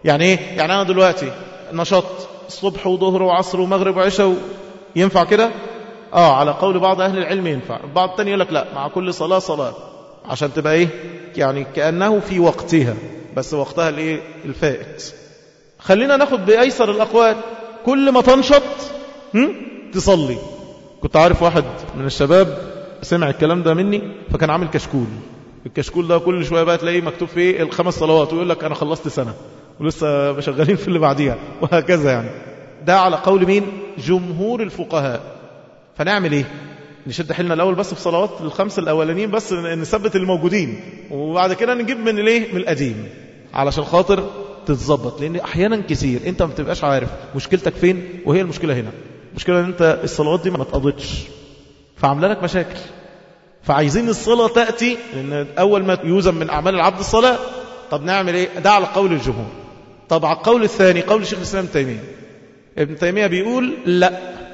يعني ايه؟ يعني انا دلوقتي نشاط الصبح وظهر وعصر ومغرب وعشاء و... ينفع كده؟ اه على قول بعض اهل العلم ينفع، بعض التاني يقول لك لا، مع كل صلاة صلاة، عشان تبقى ايه؟ يعني كأنه في وقتها، بس وقتها الايه؟ الفائت. خلينا ناخد بأيسر الأقوال، كل ما تنشط هم؟ تصلي. كنت عارف واحد من الشباب سمع الكلام ده مني، فكان عامل كشكول. الكشكول ده كل شوية بقى تلاقيه مكتوب فيه الخمس صلوات، ويقول لك أنا خلصت سنة ولسه مشغلين في اللي بعديها، وهكذا. يعني ده على قول مين؟ جمهور الفقهاء. فنعمل ايه؟ نشد حيلنا الأول بس في صلوات الخمس الأولانيين، بس نثبت الموجودين، وبعد كده نجيب من الايه؟ من القديم، علشان خاطر تتظبط. لأن أحيانا كثير أنت ما بتبقاش عارف مشكلتك فين، وهي المشكلة هنا. المشكلة أن أنت الصلوات دي ما اتقضتش، فعمل لك مشاكل. فعايزين الصلاة تأتي، لأن أول ما يوزن من أعمال العبد الصلاة. طب نعمل إيه؟ ده على قول الجمهور. طب على القول الثاني، قول شيخ الإسلام ابن تيمية. ابن تيمية بيقول لا،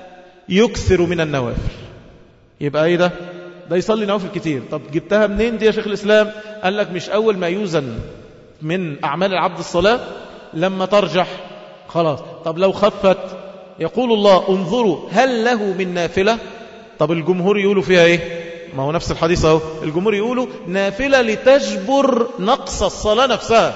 يكثر من النوافل. يبقى إيه ده؟ ده يصلي نوافل كتير. طب جبتها منين دي يا شيخ الإسلام؟ قال لك مش أول ما يوزن من أعمال العبد الصلاة لما ترجح خلاص. طب لو خفت، يقول الله انظروا هل له من نافلة. طب الجمهور يقولوا فيها ايه؟ ما هو نفس الحديث اهو. الجمهور يقولوا نافلة لتجبر نقص الصلاة نفسها.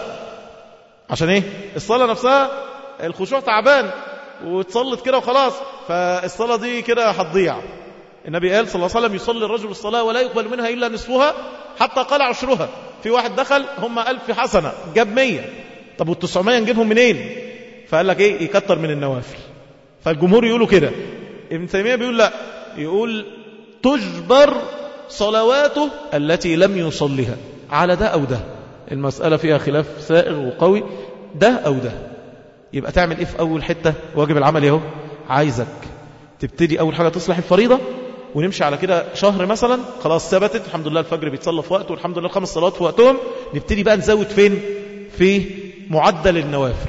عشان ايه؟ الصلاة نفسها الخشوع تعبان وتصلت كده وخلاص، فالصلاة دي كده هتضيع. النبي قال صلى الله عليه وسلم يصلي الرجل الصلاة ولا يقبل منها إلا نصفها حتى قال عشرها. في واحد دخل هم ألف حسنة جاب مية، طب والتسعمية نجيبهم منين؟ فقال لك ايه؟ يكتر من النوافل. فالجمهور يقولوا كده. ابن تيمية بيقول لا، يقول تجبر صلواته التي لم يصلها على ده أو ده. المسألة فيها خلاف سائغ وقوي، ده أو ده. يبقى تعمل إيه في أول حتة؟ واجب العمل يهو. عايزك تبتدي أول حاجة تصلح الفريضة، ونمشي على كده شهر مثلا، خلاص ثبتت الحمد لله الفجر بيتصلى في وقته والحمد لله الخمس صلوات في وقتهم. نبتدي بقى نزود فين؟ في معدل النوافل،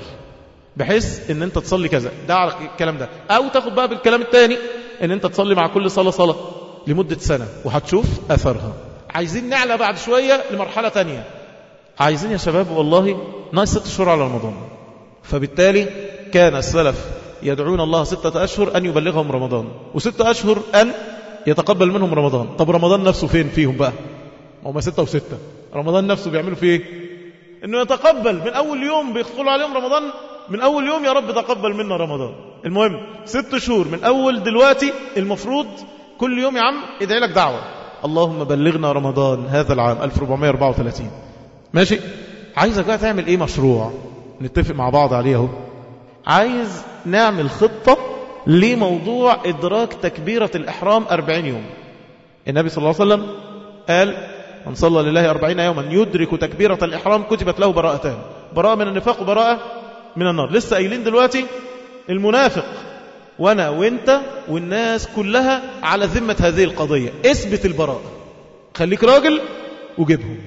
بحيث ان انت تصلي كذا. ده على الكلام ده. او تاخد بقى بالكلام الثاني ان انت تصلي مع كل صلاة صلاة لمدة سنة، وهتشوف اثرها. عايزين نعلى بعد شوية لمرحلة تانية. عايزين يا شباب والله ناقص ست شهور على رمضان، فبالتالي كان السلف يدعون الله ستة أشهر أن يبلغهم رمضان، وستة أشهر أن يتقبل منهم رمضان. طب رمضان نفسه فين فيهم بقى؟ هم ستة وستة. رمضان نفسه بيعملوا فيه ايه؟ انه يتقبل من اول يوم بيدخلوا عليهم رمضان، من اول يوم يا رب تقبل منا رمضان. المهم ست شهور من اول دلوقتي المفروض كل يوم يا عم ادعي لك دعوة، اللهم بلغنا رمضان هذا العام ألف وأربعمائة وأربعة وثلاثين. ماشي؟ عايزك بقى تعمل ايه؟ مشروع نتفق مع بعض عليه اهو. عايز نعمل خطة لموضوع إدراك تكبيرة الإحرام أربعين يوم. النبي صلى الله عليه وسلم قال من صلى لله أربعين يوما يدرك تكبيرة الإحرام كتبت له براءتان، براءة من النفاق وبراءة من النار. لسه قايلين دلوقتي المنافق وانا وانت والناس كلها على ذمة هذه القضية. اثبت البراءة، خليك راجل وجيبهم.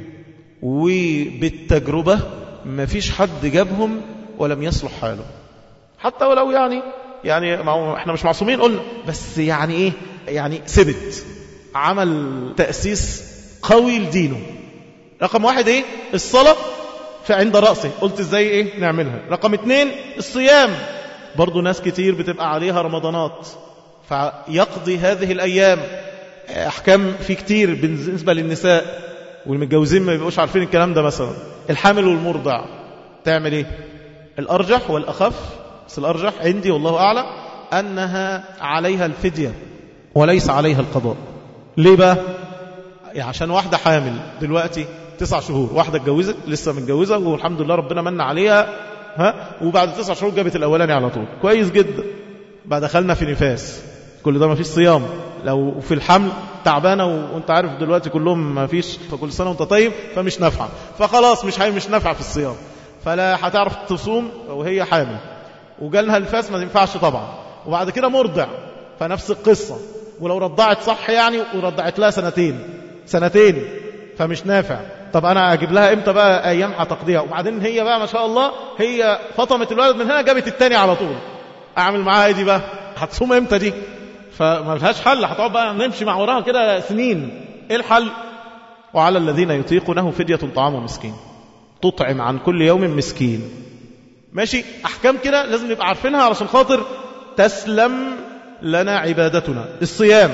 وبالتجربة ما فيش حد جابهم ولم يصلح حاله، حتى ولو يعني يعني احنا مش معصومين قلنا، بس يعني ايه؟ يعني ثبت، عمل تأسيس قوي لدينه. رقم واحد ايه؟ الصلاة فعند رأسه، قلت ازاي ايه نعملها. رقم اتنين الصيام، برضو ناس كتير بتبقى عليها رمضانات، فيقضي هذه الأيام. أحكام في كتير بالنسبة للنساء والمتجوزين ما بيبقوش عارفين الكلام ده. مثلا الحامل والمرضع تعمل ايه؟ الأرجح والأخف، بس الأرجح عندي والله أعلم أنها عليها الفدية وليس عليها القضاء. ليه بقى؟ يعني عشان واحدة حامل دلوقتي تسع شهور، واحدة اتجوزت لسه متجوزة والحمد لله ربنا من عليها، ها، وبعد تسع شهور جابت الأولاني على طول، كويس جدا. بعد دخلنا في نفاس، كل ده ما فيش صيام. لو في الحمل تعبانة وانت عارف دلوقتي كلهم ما فيش، فكل سنة وانت طيب، فمش نافعة، فخلاص مش هي مش نافعة في الصيام، فلا هتعرف تصوم وهي حامل. وجالها النفاس ما ينفعش طبعا. وبعد كده مرضع، فنفس القصة. ولو رضعت صح يعني ورضعت لها سنتين سنتين فمش نافع. طب أنا أجيب لها إمتى بقى أيام هتقضيها؟ وبعدين هي بقى ما شاء الله هي فطمت الولد من هنا جابت التاني على طول، أعمل معاها إيه دي بقى؟ هتصوم إمتى دي؟ فما لهاش حل، هتقعد بقى نمشي مع وراها كده سنين. إيه الحل؟ وعلى الذين يطيقونه فدية طعام مسكين، تطعم عن كل يوم مسكين. ماشي. أحكام كده لازم نبقى عارفينها علشان خاطر تسلم لنا عبادتنا. الصيام،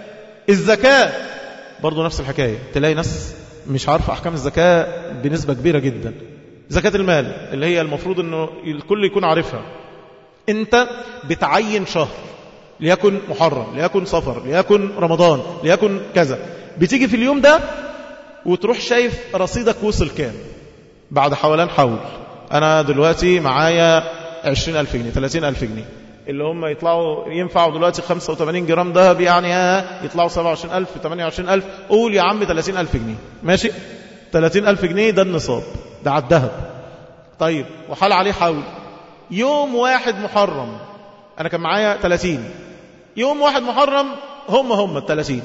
الزكاة برضو نفس الحكاية. تلاقي ناس مش عارفة أحكام الزكاة بنسبة كبيرة جدا. زكاة المال اللي هي المفروض أنه الكل يكون عارفها. أنت بتعين شهر، ليكن محرم، ليكن صفر، ليكن رمضان، ليكن كذا. بتيجي في اليوم ده وتروح شايف رصيدك وصل كام بعد حولان حول. أنا دلوقتي معايا عشرين ألف جنيه، ثلاثين ألف جنيه، اللي هم يطلعوا ينفعوا دلوقتي خمسة وثمانين جرام دهب، يعني يطلعوا سبعة وعشرين ألف، ثمانية وعشرين ألف. قول يا عم ثلاثين ألف جنيه، ماشي. ثلاثين ألف جنيه ده النصاب، ده على الذهب. طيب وحال عليه حول يوم واحد محرم، أنا كان معايا ثلاثين. يوم واحد محرم هم هم الثلاثين،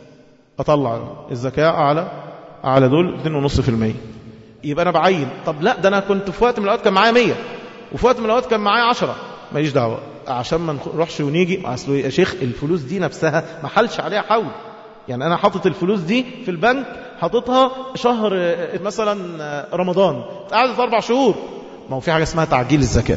أطلع الزكاة على على دول اثنين فاصلة خمسة بالمئة. يبقى أنا بعين. طب لا، ده أنا كنت في وقت من الأوقات كان معايا مية، وفي وقت من الأوقات كان معايا عشرة. ماليش دعوة، عشان ما نروحش ونيجي. أصله يا شيخ الفلوس دي نفسها ما حلش عليها حول. يعني أنا حاطط الفلوس دي في البنك، حاططها شهر مثلا رمضان، قعدت أربع شهور. ما هو في حاجة اسمها تعجيل الزكاة.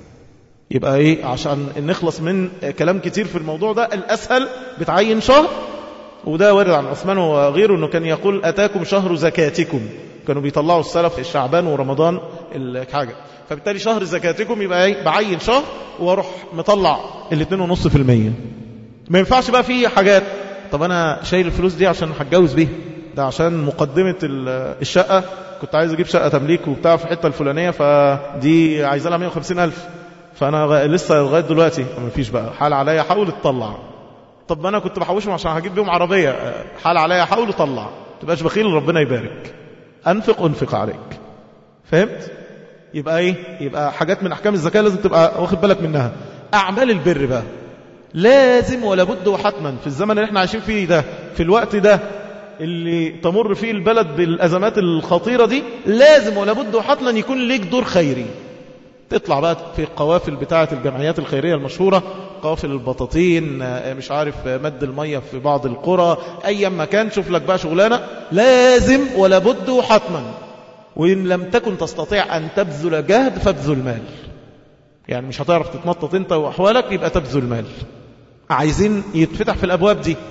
يبقى إيه؟ عشان نخلص من كلام كتير في الموضوع ده، الأسهل بتعين شهر. وده وارد عن عثمان وغيره أنه كان يقول أتاكم شهر زكاتكم. كانوا بيطلعوا السلف الشعبان ورمضان الحاجة. فبالتالي شهر زكاتكم يبقى ايه؟ بعين شهر واروح مطلع الاثنين ونص في المية. ما ينفعش بقى في حاجات. طب انا شايل الفلوس دي عشان هتجوز بيها، ده عشان مقدمة الشقة، كنت عايز اجيب شقة تمليك وبتاع في حتة الفلانية، فدي عايزة لها مئة وخمسين ألف، فانا لسه لغاية دلوقتي ما فيش بقى. حال عليا حاول تطلع. طب انا كنت بحوشهم عشان هجيب بيهم عربية، حال عليا حاول طلع. ما تبقاش بخيل، ربنا يبارك. انفق انفق عليك. فهمت؟ يبقى ايه؟ يبقى حاجات من احكام الزكاة لازم تبقى واخد بالك منها. اعمال البر بقى لازم ولا بد وحتما في الزمن اللي احنا عايشين فيه ده، في الوقت ده اللي تمر فيه البلد بالازمات الخطيرة دي، لازم ولا بد وحتما يكون ليك دور خيري. تطلع بقى في القوافل بتاعة الجمعيات الخيرية المشهورة، قوافل البطاطين، مش عارف مد المية في بعض القرى، اي مكان شوف لك بقى شغلانة. لازم ولا بد وحتما. وإن لم تكن تستطيع أن تبذل جهد فابذل مال. يعني مش هتعرف تتنطط انت وأحوالك، يبقى تبذل مال. عايزين يتفتح في الأبواب دي،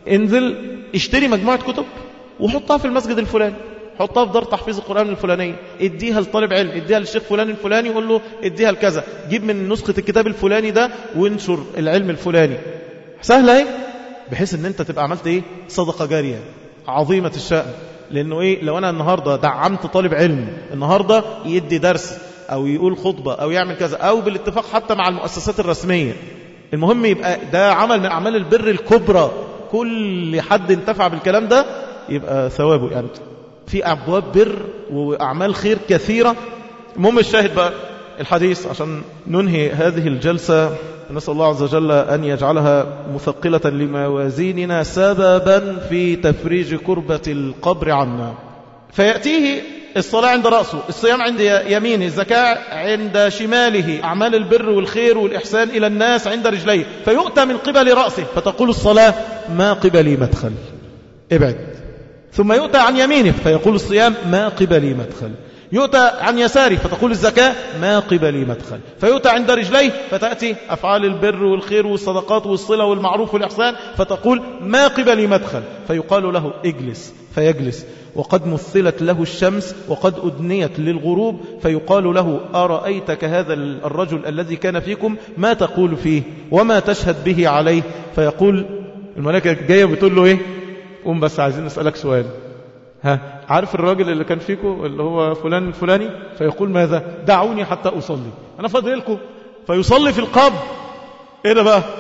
انزل اشتري مجموعة كتب وحطها في المسجد الفلاني، حطها في دار تحفيظ القرآن الفلانية، اديها لطالب علم، اديها للشيخ فلان الفلاني وقول له اديها لكذا، جيب من نسخة الكتاب الفلاني ده وانشر العلم الفلاني. سهلة ايه؟ بحيث ان انت تبقى عملت ايه؟ صدقة جارية عظيمة الشأن. لأنه إيه؟ لو أنا النهاردة دعمت طالب علم النهاردة يدي درس أو يقول خطبة أو يعمل كذا، أو بالاتفاق حتى مع المؤسسات الرسمية، المهم يبقى ده عمل من أعمال البر الكبرى. كل حد انتفع بالكلام ده يبقى ثوابه. يعني في أبواب بر وأعمال خير كثيرة. المهم الشاهد بقى الحديث عشان ننهي هذه الجلسة. نسأل الله عز وجل أن يجعلها مثقلة لموازيننا، سببا في تفريج كربة القبر عنا. فيأتيه الصلاة عند رأسه، الصيام عند يمينه، الزكاة عند شماله، أعمال البر والخير والإحسان إلى الناس عند رجليه. فيؤتى من قبل رأسه فتقول الصلاة ما قبلي مدخل، ابعد. ثم يؤتى عن يمينه فيقول الصيام ما قبلي مدخل. يؤتى عن يساره فتقول الزكاة ما قبلي مدخل. فيؤتى عند رجليه فتأتي أفعال البر والخير والصدقات والصلة والمعروف والإحسان فتقول ما قبلي مدخل. فيقال له اجلس فيجلس، وقد مثلت له الشمس وقد أدنيت للغروب. فيقال له أرأيتك هذا الرجل الذي كان فيكم ما تقول فيه وما تشهد به عليه؟ فيقول الملائكة جاية بتقول له إيه؟ قوم بس عايزين نسألك سؤال، ها عارف الراجل اللي كان فيكم اللي هو فلان الفلاني؟ فيقول ماذا؟ دعوني حتى أصلي، أنا فاضي لكم. فيصلي في القبر. إيه ده بقى؟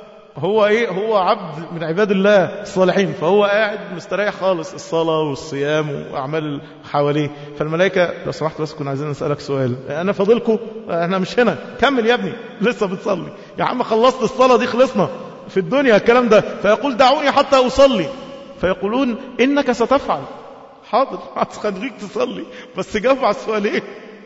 هو إيه؟ هو عبد من عباد الله الصالحين، فهو قاعد مستريح خالص، الصلاة والصيام وأعمال حواليه. فالملائكة لو سمحت بس كنا عايزين نسألك سؤال، أنا فاضلكم، أنا مش هنا، كمل يا ابني لسه بتصلي يا عم، خلصت الصلاة دي خلصنا في الدنيا الكلام ده. فيقول دعوني حتى أصلي. فيقولون إنك ستفعل. حاضر هتخليك تصلي بس جاوب على السؤال ايه؟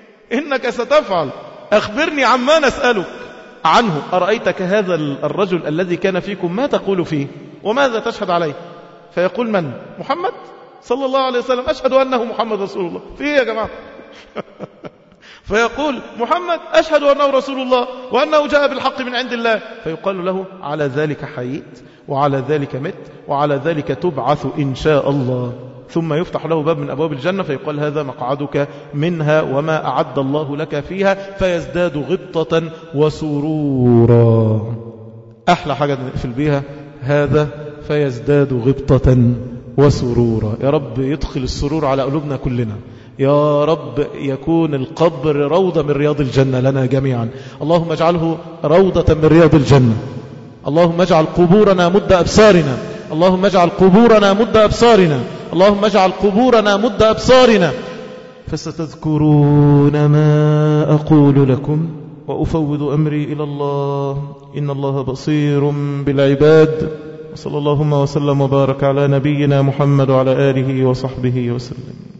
إنك ستفعل، أخبرني عما نسألك عنه. أرأيتك هذا الرجل الذي كان فيكم ما تقول فيه وماذا تشهد عليه؟ فيقول من؟ محمد صلى الله عليه وسلم، أشهد أنه محمد رسول الله. في ايه يا جماعة؟ فيقول محمد أشهد أنه رسول الله وأنه جاء بالحق من عند الله، فيقال له على ذلك حييت وعلى ذلك مت وعلى ذلك تبعث إن شاء الله. ثم يفتح له باب من أبواب الجنة فيقال هذا مقعدك منها وما أعد الله لك فيها، فيزداد غبطة وسرورا. أحلى حاجة نقفل بيها هذا، فيزداد غبطة وسرورا. يا رب يدخل السرور على قلوبنا كلنا، يا رب يكون القبر روضة من رياض الجنة لنا جميعا. اللهم اجعله روضة من رياض الجنة. اللهم اجعل قبورنا مد أبصارنا، اللهم اجعل قبورنا مد أبصارنا، اللهم اجعل قبورنا مد أبصارنا. فستذكرون ما أقول لكم وأفوض أمري إلى الله، إن الله بصير بالعباد. وصلى اللهم وسلم وبارك على نبينا محمد وعلى آله وصحبه وسلم.